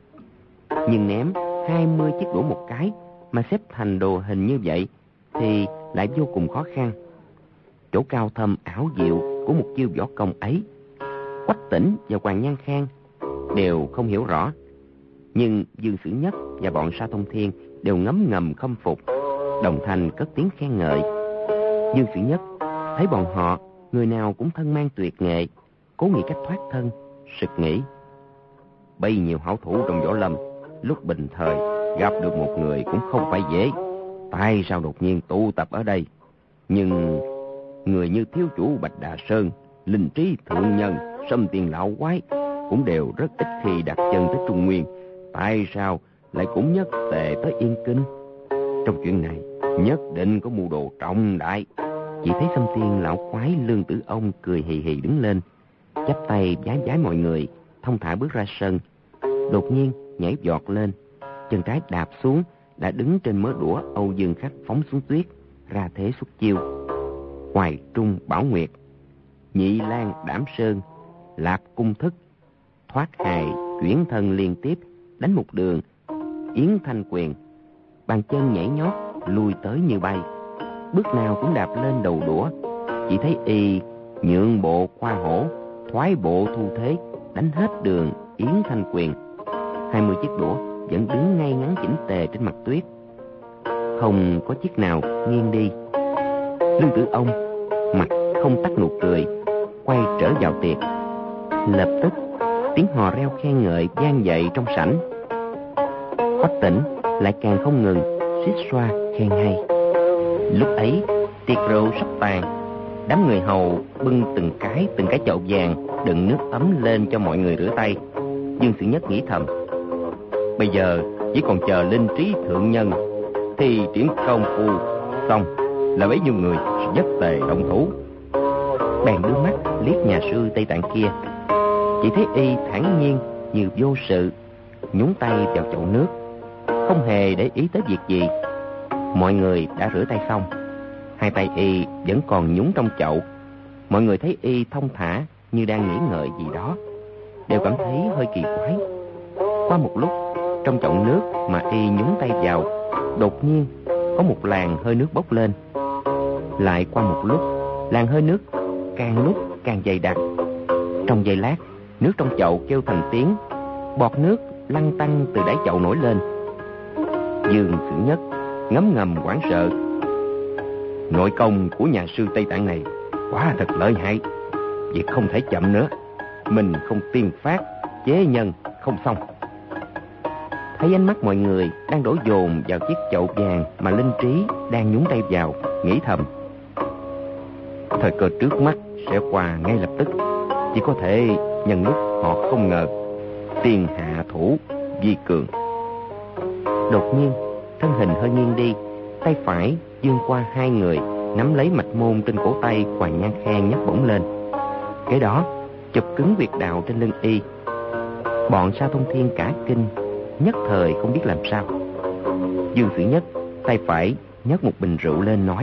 [SPEAKER 3] Nhưng ném hai mươi chiếc đũa một cái mà xếp thành đồ hình như vậy thì lại vô cùng khó khăn. Chỗ cao thâm ảo diệu của một chiêu võ công ấy, Quách Tĩnh và Hoàng Nhan Khang đều không hiểu rõ, nhưng Dương Sử Nhất và bọn Sa Thông Thiên đều ngấm ngầm khâm phục, đồng thanh cất tiếng khen ngợi. Dương Sử Nhất thấy bọn họ người nào cũng thân mang tuyệt nghệ, cố nghĩ cách thoát thân, sực nghĩ, bấy nhiêu hảo thủ trong võ lâm, lúc bình thời gặp được một người cũng không phải dễ, tại sao đột nhiên tụ tập ở đây? Nhưng người như thiếu chủ Bạch Đà Sơn, Linh Trí Thượng Nhân, Sâm Tiền Lão Quái cũng đều rất ít khi đặt chân tới Trung Nguyên, tại sao lại cũng nhất tề tới Yên Kinh? Trong chuyện này nhất định có mưu đồ trọng đại. Chỉ thấy Sâm Tiên Lão Quái Lương Tử Ông cười hì hì đứng lên, chắp tay vái vái mọi người, thông thả bước ra sân. Đột nhiên nhảy vọt lên, chân trái đạp xuống, đã đứng trên mớ đũa Âu Dương Khắc phóng xuống tuyết, ra thế xuất chiêu. Hoài Trung Bảo Nguyệt, Nhị Lan Đảm Sơn, Lạp Cung Thức, thoát hài chuyển thân liên tiếp, đánh một đường Yến Thanh Quyền, bàn chân nhảy nhót lui tới như bay, bước nào cũng đạp lên đầu đũa. Chỉ thấy y nhượng bộ khoa hổ, thoái bộ thu thế, đánh hết đường Yến Thanh Quyền. Hai mươi chiếc đũa vẫn đứng ngay ngắn chỉnh tề trên mặt tuyết, không có chiếc nào nghiêng đi. Lương Tử Ông mặt không tắt nụ cười, quay trở vào tiệc. Lập tức tiếng hò reo khen ngợi vang dậy trong sảnh. Quách Tĩnh lại càng không ngừng xít xoa khen hay. Lúc ấy tiệc rượu sắp tàn, đám người hầu bưng từng cái từng cái chậu vàng đựng nước ấm lên cho mọi người rửa tay. Dương Sử Nhất nghĩ thầm, bây giờ chỉ còn chờ Linh Trí Thượng Nhân thì triển công phu xong là bấy nhiêu người nhất tề động thủ. Bèn đưa mắt liếc nhà sư Tây Tạng kia, chỉ thấy y thản nhiên như vô sự, nhúng tay vào chậu nước, không hề để ý tới việc gì. Mọi người đã rửa tay xong, Hai tay y vẫn còn nhúng trong chậu. Mọi người thấy y thong thả như đang nghĩ ngợi gì đó, đều cảm thấy hơi kỳ quái. Qua một lúc, trong chậu nước mà y nhúng tay vào, đột nhiên có một làn hơi nước bốc lên. Lại qua một lúc, làn hơi nước càng lúc càng dày đặc. Trong giây lát, nước trong chậu kêu thành tiếng, bọt nước lăn tăn từ đáy chậu nổi lên. Dương Sử Nhất ngấm ngầm hoảng sợ. Nội công của nhà sư Tây Tạng này quá thật lợi hại, việc không thể chậm nữa. Mình không tiên phát, chế nhân không xong. Thấy ánh mắt mọi người đang đổ dồn vào chiếc chậu vàng mà Linh Trí đang nhúng tay vào, nghĩ thầm: thời cơ trước mắt sẽ qua ngay lập tức, chỉ có thể nhân lúc họ không ngờ, tiền hạ thủ vi cường. Đột nhiên, thân hình hơi nghiêng đi, tay phải vươn qua hai người, nắm lấy mạch môn trên cổ tay Hoàng Nhan Khang nhấc bổng lên. Kế đó, chụp cứng huyệt đạo trên lưng y. Bọn Sa Thông Thiên cả kinh, nhất thời không biết làm sao. Dương Sử Nhất tay phải nhấc một bình rượu lên nói: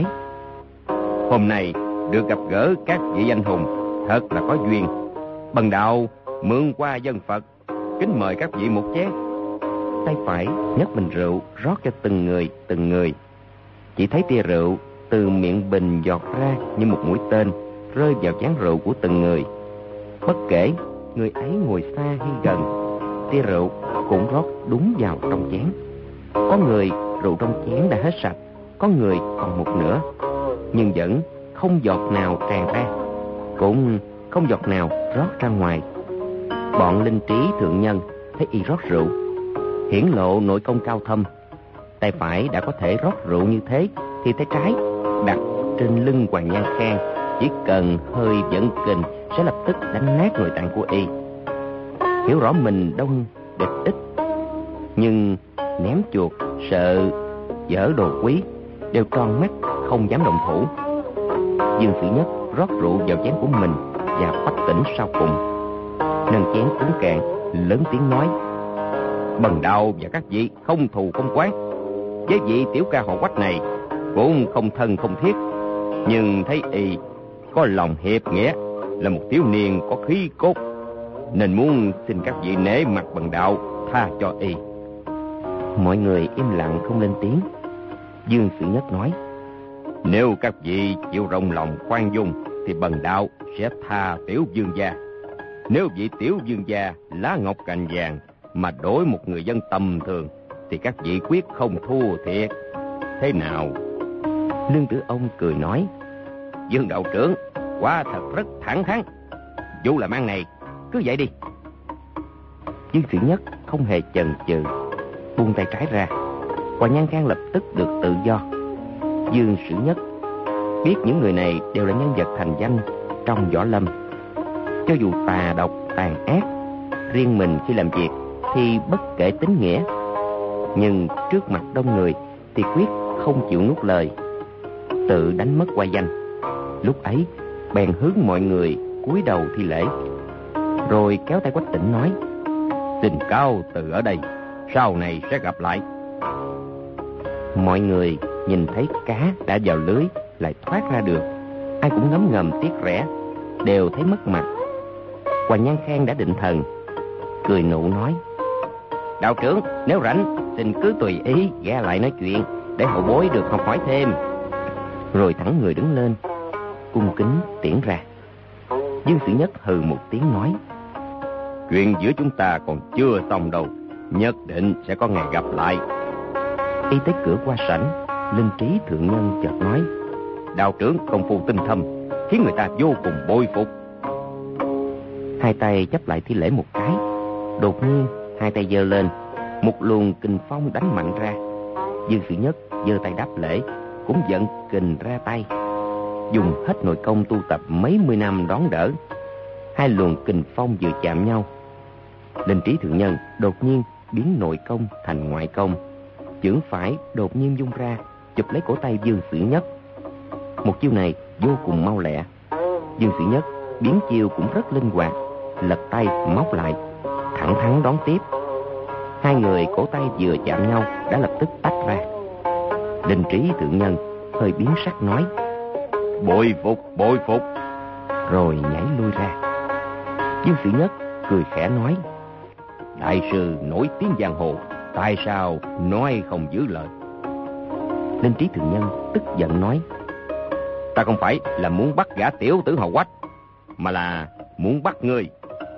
[SPEAKER 3] hôm nay được gặp gỡ các vị anh hùng, thật là có duyên. Bần đạo mượn qua dân Phật, kính mời các vị một chén. Tay phải nhấc bình rượu rót cho từng người từng người. Chỉ thấy tia rượu từ miệng bình giọt ra như một mũi tên, rơi vào chén rượu của từng người. Bất kể người ấy ngồi xa hay gần, tia rượu cũng rót đúng vào trong chén. Có người rượu trong chén đã hết sạch, có người còn một nửa, nhưng vẫn không giọt nào tràn ra, cũng không giọt nào rót ra ngoài. Bọn Linh Trí thượng nhân thấy y rót rượu, hiển lộ nội công cao thâm. Tay phải đã có thể rót rượu như thế, thì tay trái đặt trên lưng Hoàng Nhan Khang, chỉ cần hơi vận kình sẽ lập tức đánh nát nội tạng của y. Hiểu rõ mình đông địch ít, nhưng ném chuột sợ dở đồ quý, đều tròn mắt không dám động thủ. Dương Sử Nhất rót rượu vào chén của mình và bất tỉnh sau cùng, nâng chén uống cạn, lớn tiếng nói: bần đạo và các vị không thù không oán, với vị tiểu ca họ Quách này cũng không thân không thiết, nhưng thấy y có lòng hiệp nghĩa, là một thiếu niên có khí cốt, nên muốn xin các vị nể mặt bần đạo tha cho y. Mọi người im lặng không lên tiếng. Dương Sử Nhất nói: nếu các vị chịu rộng lòng khoan dung thì bần đạo sẽ tha tiểu vương gia. Nếu vị tiểu vương gia lá ngọc cành vàng mà đổi một người dân tầm thường thì các vị quyết không thua thiệt. Thế nào? Lương Tử Ông cười nói: Dương đạo trưởng quả thật rất thẳng thắn, dù là mang này cứ vậy đi. Dương Sử Nhất không hề chần chừ, buông tay trái ra. Hoàng Nhan Khang lập tức được tự do. Dương Sử Nhất biết những người này đều là nhân vật thành danh trong võ lâm. Cho dù tà độc tàn ác, riêng mình khi làm việc thì bất kể tính nghĩa, nhưng trước mặt đông người thì quyết không chịu nuốt lời, tự đánh mất qua danh. Lúc ấy bèn hướng mọi người cúi đầu thi lễ, rồi kéo tay Quách Tĩnh nói: xin cáo từ ở đây, sau này sẽ gặp lại. Mọi người nhìn thấy cá đã vào lưới lại thoát ra được, ai cũng ngấm ngầm tiếc rẻ, đều thấy mất mặt. Hoàng Nhan Khang đã định thần, cười nụ nói: đạo trưởng nếu rảnh xin cứ tùy ý ghé lại nói chuyện, để hậu bối được học hỏi thêm. Rồi thẳng người đứng lên, cung kính tiễn ra. Dương Sử Nhất hừ một tiếng nói: chuyện giữa chúng ta còn chưa xong đâu, nhất định sẽ có ngày gặp lại. Y tới cửa qua sảnh, Linh Trí thượng nhân chợt nói: đạo trưởng công phu tinh thâm, khiến người ta vô cùng bội phục. Hai tay chắp lại thi lễ một cái. Đột nhiên hai tay giơ lên, một luồng kình phong đánh mạnh ra. Dương Sử Nhất giơ tay đáp lễ, cũng vận kình ra tay, dùng hết nội công tu tập mấy mươi năm đón đỡ. Hai luồng kình phong vừa chạm nhau, Linh Trí thượng nhân đột nhiên biến nội công thành ngoại công, chưởng phải đột nhiên vung ra, chụp lấy cổ tay Dương Sử Nhất. Một chiêu này vô cùng mau lẹ. Dương Sử Nhất biến chiêu cũng rất linh hoạt, lật tay móc lại, thẳng thắn đón tiếp. Hai người cổ tay vừa chạm nhau đã lập tức tách ra. Linh Trí thượng nhân hơi biến sắc nói:
[SPEAKER 2] Bội phục, bội phục.
[SPEAKER 3] Rồi nhảy lui ra. Dương Sĩ Nhất cười khẽ nói:
[SPEAKER 2] Đại sư nổi tiếng giang hồ, tại sao nói không giữ lời?
[SPEAKER 3] Linh Trí Thượng Nhân tức giận nói:
[SPEAKER 2] Ta không phải là muốn bắt gã tiểu tử họ Quách, mà là muốn bắt ngươi.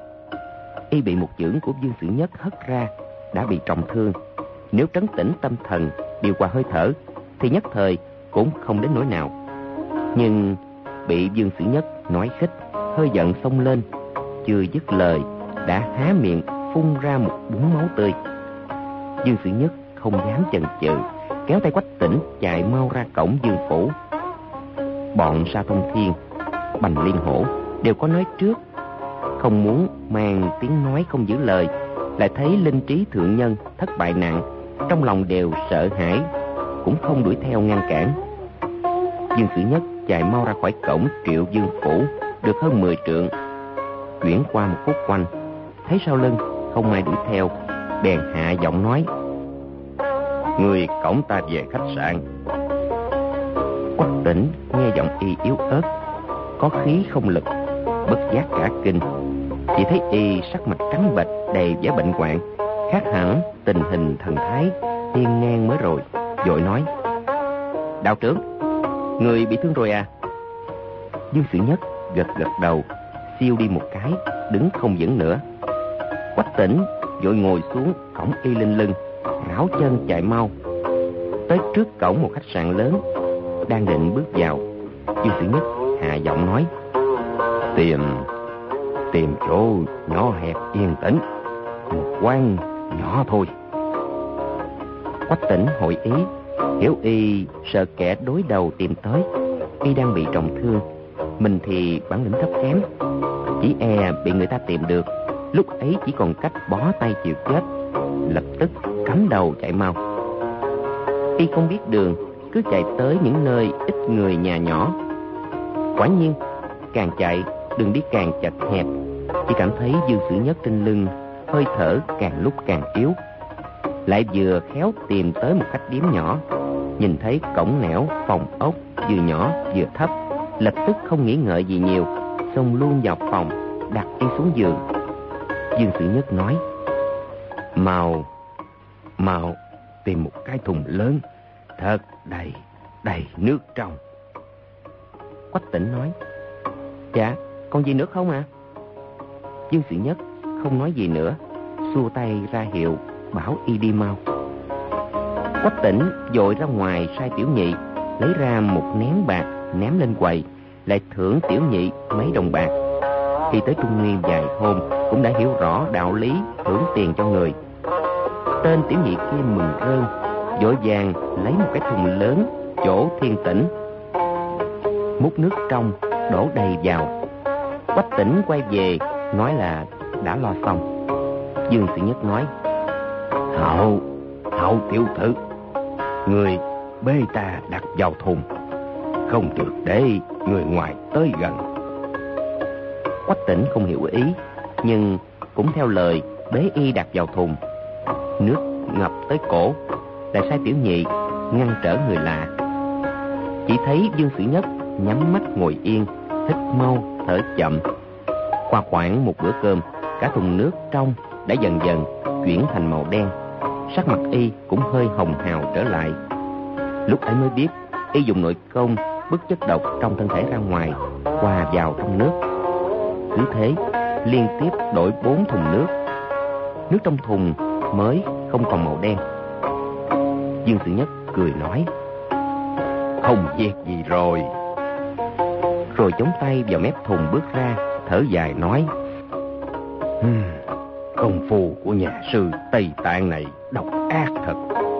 [SPEAKER 3] Y bị một chưởng của Dương Sĩ Nhất hất ra, đã bị trọng thương. Nếu trấn tĩnh tâm thần, điều qua hơi thở, thì nhất thời cũng không đến nỗi nào. Nhưng bị Dương Sĩ Nhất nói khích, hơi giận xông lên, chưa dứt lời đã há miệng phun ra một búng máu tươi. Dương Sĩ Nhất không dám chần chừ, kéo tay Quách Tĩnh chạy mau ra cổng Dương phủ. Bọn Sa Thông Thiên, Bành Liên Hổ đều có nói trước, không muốn mang tiếng nói không giữ lời, lại thấy Linh Trí Thượng Nhân thất bại nặng, trong lòng đều sợ hãi, cũng không đuổi theo ngăn cản. Dương Sĩ Nhất chạy mau ra khỏi cổng Triệu Dương phủ được hơn mười trượng, chuyển qua một khúc quanh, thấy sau lưng không ai đuổi theo, bèn hạ giọng nói:
[SPEAKER 2] Người cõng ta về khách sạn.
[SPEAKER 3] Quách Tĩnh nghe giọng y yếu ớt, có khí không lực, bất giác cả kinh. Chỉ thấy y sắc mặt trắng bệch, đầy vẻ bệnh hoạn, khác hẳn tình hình thần thái hiên ngang mới rồi, vội nói: Đạo trưởng, người bị thương rồi à? Dương Sĩ Nhất gật gật đầu, siêu đi một cái, đứng không vững nữa. Quách Tĩnh vội ngồi xuống cõng y lên lưng, rảo chân chạy mau tới trước cổng một khách sạn lớn. Đang định bước vào, Dương Sĩ Nhất hạ giọng nói:
[SPEAKER 2] Tìm Tìm chỗ nhỏ hẹp yên tĩnh, một quán nhỏ thôi.
[SPEAKER 3] Quách Tĩnh hội ý, hiểu y sợ kẻ đối đầu tìm tới. Y đang bị trọng thương, mình thì bản lĩnh thấp kém, chỉ e bị người ta tìm được, lúc ấy chỉ còn cách bó tay chịu chết. Lập tức cắm đầu chạy mau. Y không biết đường, cứ chạy tới những nơi ít người nhà nhỏ. Quả nhiên càng chạy đường đi càng chật hẹp, chỉ cảm thấy Dương Sĩ Nhất trên lưng hơi thở càng lúc càng yếu. Lại vừa khéo tìm tới một khách điếm nhỏ, nhìn thấy cổng nẻo phòng ốc vừa nhỏ vừa thấp, lập tức không nghĩ ngợi gì nhiều, xông luôn vào phòng, đặt y xuống giường. Dương Sĩ Nhất nói:
[SPEAKER 2] Mau Mau tìm một cái thùng lớn, thật đầy đầy nước trong.
[SPEAKER 3] Quách Tĩnh nói: Dạ, còn gì nữa không ạ? À? Dương Sĩ Nhất không nói gì nữa, xua tay ra hiệu bảo y đi mau. Quách Tĩnh vội ra ngoài sai tiểu nhị lấy ra một nén bạc ném lên quầy, lại thưởng tiểu nhị mấy đồng bạc. Khi tới Trung Nguyên vài hôm cũng đã hiểu rõ đạo lý thưởng tiền cho người. Tên tiểu nhị kia mừng rơn, vội vàng lấy một cái thùng lớn chỗ Thiên Tĩnh, múc nước trong đổ đầy vào. Quách Tĩnh quay về nói là đã lo xong. Dương Sĩ Nhất nói:
[SPEAKER 2] Hậu Hậu tiểu tử, người bê ta đặt vào thùng, không được để người ngoài tới gần.
[SPEAKER 3] Quách Tĩnh không hiểu ý, nhưng cũng theo lời bế y đặt vào thùng. Nước ngập tới cổ, lại sai tiểu nhị ngăn trở người lạ. Chỉ thấy Dương Sĩ Nhất nhắm mắt ngồi yên, hít mau thở chậm. Qua khoảng một bữa cơm, cả thùng nước trong đã dần dần chuyển thành màu đen, sắc mặt y cũng hơi hồng hào trở lại. Lúc ấy mới biết y dùng nội công bức chất độc trong thân thể ra ngoài, hòa vào trong nước. Cứ thế liên tiếp đổi bốn thùng nước, nước trong thùng mới không còn màu đen. Dương Sĩ Nhất cười nói:
[SPEAKER 2] Không việc gì rồi.
[SPEAKER 3] Rồi chống tay vào mép thùng bước ra, thở dài nói:
[SPEAKER 2] hmm, Công phu của nhà sư Tây Tạng này độc ác thật.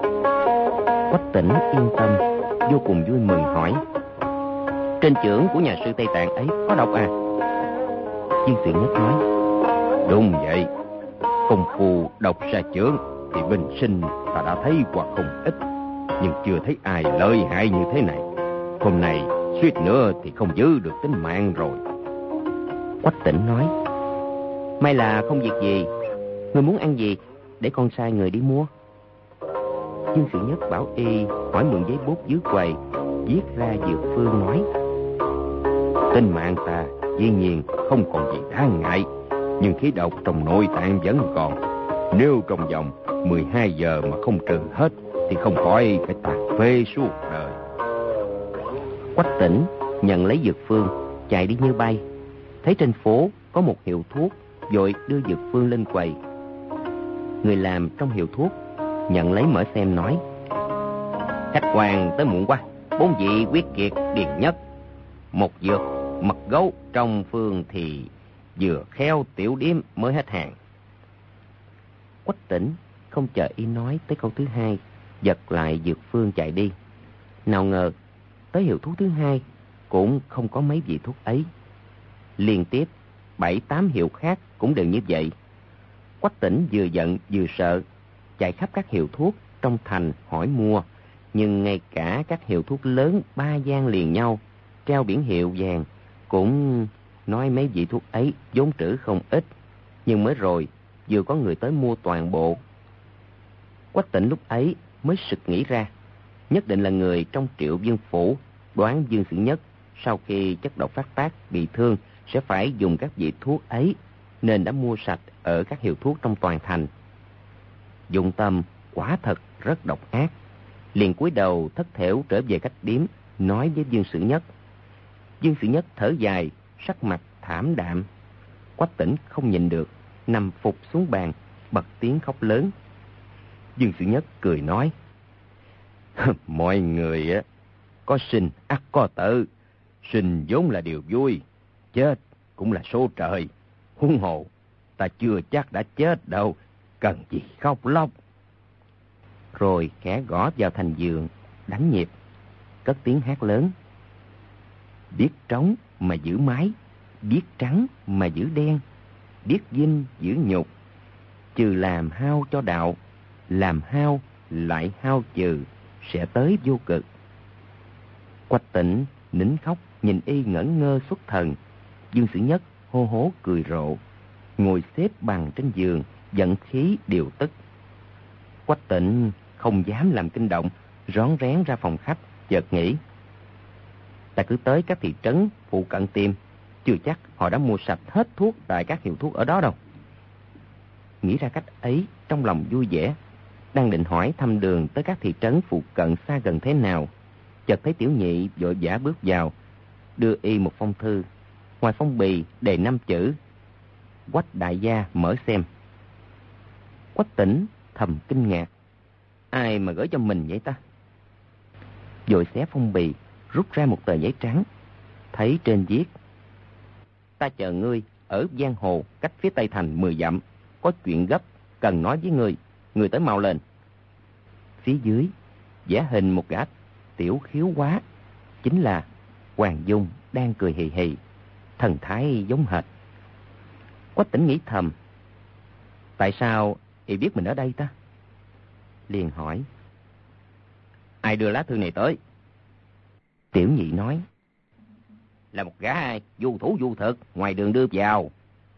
[SPEAKER 3] Quách Tĩnh yên tâm, vô cùng vui mừng hỏi: Trên chưởng của nhà sư Tây Tạng ấy có độc à? Dương Sĩ Nhất nói:
[SPEAKER 2] Đúng vậy. Công phu độc ra chưởng thì bình sinh ta đã thấy qua không ít, nhưng chưa thấy ai lợi hại như thế này. Hôm nay suýt nữa thì không giữ được tính mạng rồi.
[SPEAKER 3] Quách Tĩnh nói: May là không việc gì. Người muốn ăn gì để con sai người đi mua. Dương Sĩ Nhất bảo y hỏi mượn giấy bút dưới quầy, viết ra dược phương nói:
[SPEAKER 2] Tính mạng ta dĩ nhiên không còn gì đáng ngại, nhưng khí độc trong nội tạng vẫn còn. Nếu trong vòng mười hai giờ mà không trừ hết thì không khỏi phải tàn phế suốt đời.
[SPEAKER 3] Quách Tỉnh nhận lấy dược phương, chạy đi như bay. Thấy trên phố có một hiệu thuốc, vội đưa dược phương lên quầy. Người làm trong hiệu thuốc nhận lấy mở xem nói:
[SPEAKER 2] Khách quan tới muộn quá, bốn vị quyết kiệt điền nhất. Một dược mật gấu trong phương thì vừa khéo tiểu điếm mới hết hàng.
[SPEAKER 3] Quách Tỉnh không chờ y nói tới câu thứ hai, giật lại dược phương chạy đi. Nào ngờ tới hiệu thuốc thứ hai cũng không có mấy vị thuốc ấy. Liên tiếp bảy tám hiệu khác cũng đều như vậy. Quách Tỉnh vừa giận vừa sợ, chạy khắp các hiệu thuốc trong thành hỏi mua, nhưng ngay cả các hiệu thuốc lớn ba gian liền nhau treo biển hiệu vàng cũng nói mấy vị thuốc ấy vốn trữ không ít, nhưng mới rồi vừa có người tới mua toàn bộ. Quách Tỉnh lúc ấy mới sực nghĩ ra, nhất định là người trong Triệu Vương phủ đoán Dương Sử Nhất sau khi chất độc phát tác bị thương sẽ phải dùng các vị thuốc ấy, nên đã mua sạch ở các hiệu thuốc trong toàn thành. Dụng tâm quả thật rất độc ác. Liền cúi đầu thất thểu trở về khách điếm, nói với Dương Sử Nhất. Dương Sử Nhất thở dài, sắc mặt thảm đạm. Quách Tỉnh không nhịn được, nằm phục xuống bàn, bật tiếng khóc lớn. Dương Sử Nhất cười nói:
[SPEAKER 2] Mọi người á, có sinh ắt có tử, sinh vốn là điều vui, chết cũng là số trời. Huống hồ ta chưa chắc đã chết đâu, cần gì khóc lóc.
[SPEAKER 3] Rồi khẽ gõ vào thành giường, đánh nhịp, cất tiếng hát lớn: Biết trống mà giữ mái, biết trắng mà giữ đen, biết vinh giữ nhục, trừ làm hao cho đạo, làm hao lại hao trừ, sẽ tới vô cực. Quách Tỉnh nín khóc nhìn y ngẩn ngơ xuất thần. Dương Sử Nhất hô hố cười rộ, ngồi xếp bằng trên giường, giận khí điều tức. Quách Tỉnh không dám làm kinh động, rón rén ra phòng khách, chợt nghĩ: Ta cứ tới các thị trấn phụ cận tìm, chưa chắc họ đã mua sạch hết thuốc tại các hiệu thuốc ở đó đâu. Nghĩ ra cách ấy, trong lòng vui vẻ, đang định hỏi thăm đường tới các thị trấn phụ cận xa gần thế nào, chợt thấy Tiểu Nhị vội vã bước vào, đưa y một phong thư. Ngoài phong bì đề năm chữ: Quách đại gia mở xem. Quách Tỉnh thầm kinh ngạc, ai mà gửi cho mình vậy ta? Vội xé phong bì, rút ra một tờ giấy trắng, thấy trên viết: Ta chờ ngươi ở giang hồ cách phía tây thành mười dặm, có chuyện gấp cần nói với ngươi, ngươi tới mau lên. Phía dưới vẽ hình một gã tiểu khiếu quá, chính là Hoàng Dung đang cười hì hì, thần thái giống hệt. Quách Tỉnh nghĩ thầm, tại sao y biết mình ở đây ta? Liền hỏi: Ai đưa lá thư này tới? Tiểu Nhị nói: Là một gã du thủ du thực ngoài đường đưa vào.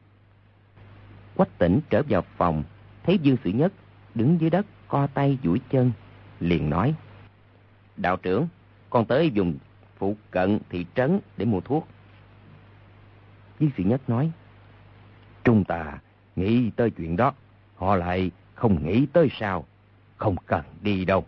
[SPEAKER 3] Quách Tỉnh trở vào phòng, thấy Dương Sử Nhất đứng dưới đất co tay duỗi chân, liền nói: Đạo trưởng, con tới vùng phụ cận thị trấn để mua thuốc. Dương Sử Nhất nói: Chúng ta nghĩ tới chuyện đó, họ lại không nghĩ tới sao, không cần đi đâu.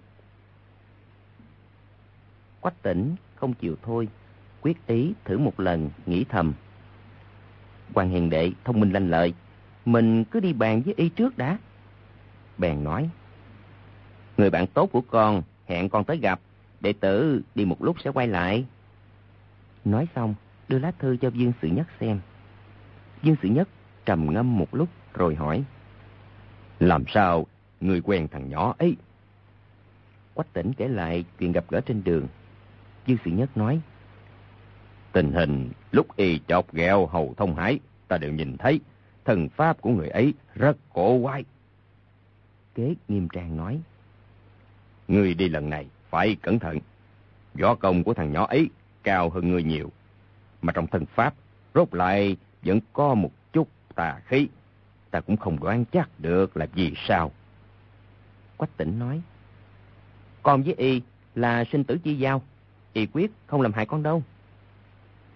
[SPEAKER 3] Quách Tỉnh không chịu thôi, quyết ý thử một lần, nghĩ thầm: Hoàng hiền đệ thông minh lanh lợi, mình cứ đi bàn với y trước đã. Bèn nói: Người bạn tốt của con hẹn con tới gặp, đệ tử đi một lúc sẽ quay lại. Nói xong đưa lá thư cho Dương Sử Nhất xem. Dương Sử Nhất trầm ngâm một lúc rồi hỏi: Làm sao người quen thằng nhỏ ấy? Quách Tỉnh kể lại chuyện gặp gỡ trên đường. Dương Sử Nhất nói: Tình hình lúc y chọc ghẹo Hầu Thông Hải ta đều nhìn thấy, thần pháp của người ấy rất cổ quái. Kế nghiêm trang nói: Người đi lần này phải cẩn thận, võ công của thằng nhỏ ấy cao hơn người nhiều, mà trong thần pháp rốt lại vẫn có một chút tà khí, ta cũng không đoán chắc được là vì sao. Quách Tỉnh nói: Con với y là sinh tử chi giao, y quyết không làm hại con đâu.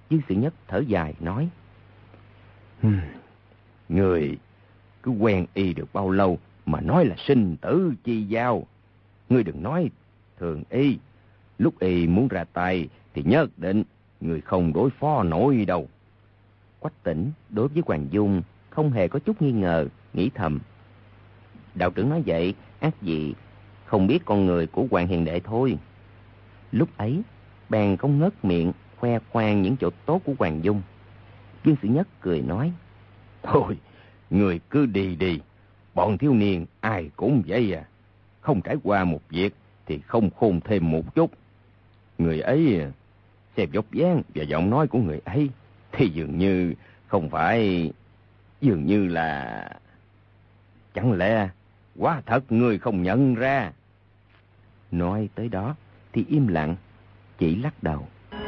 [SPEAKER 3] Dương Sự Nhất thở dài nói: hmm, người cứ quen y được bao lâu mà nói là sinh tử chi giao. Ngươi đừng nói thường y, lúc y muốn ra tay thì nhất định người không đối phó nổi đâu. Quách Tĩnh đối với Hoàng Dung không hề có chút nghi ngờ, nghĩ thầm: đạo trưởng nói vậy ác gì không biết con người của Hoàng Hiền đệ thôi. Lúc ấy bèn không ngớt miệng khoe khoang những chỗ tốt của Hoàng Dung. Dương Sự Nhất cười nói: thôi, người cứ đi đi, bọn thiếu niên ai cũng vậy à, không trải qua một việc thì không khôn thêm một chút. Người ấy, xem vóc dáng và giọng nói của người ấy thì dường như không phải, dường như là... Chẳng lẽ quá thật người không nhận ra? Nói tới đó thì im lặng, chỉ lắc đầu.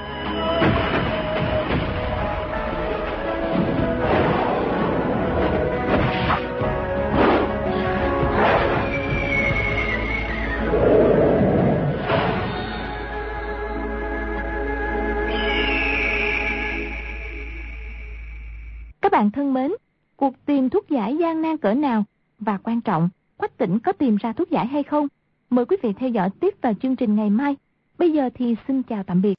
[SPEAKER 1] Các bạn thân mến, cuộc tìm thuốc giải gian nan cỡ nào và quan trọng, Quách Tĩnh có tìm ra thuốc giải hay không? Mời quý vị theo dõi tiếp vào chương trình ngày mai. Bây giờ thì xin chào tạm biệt.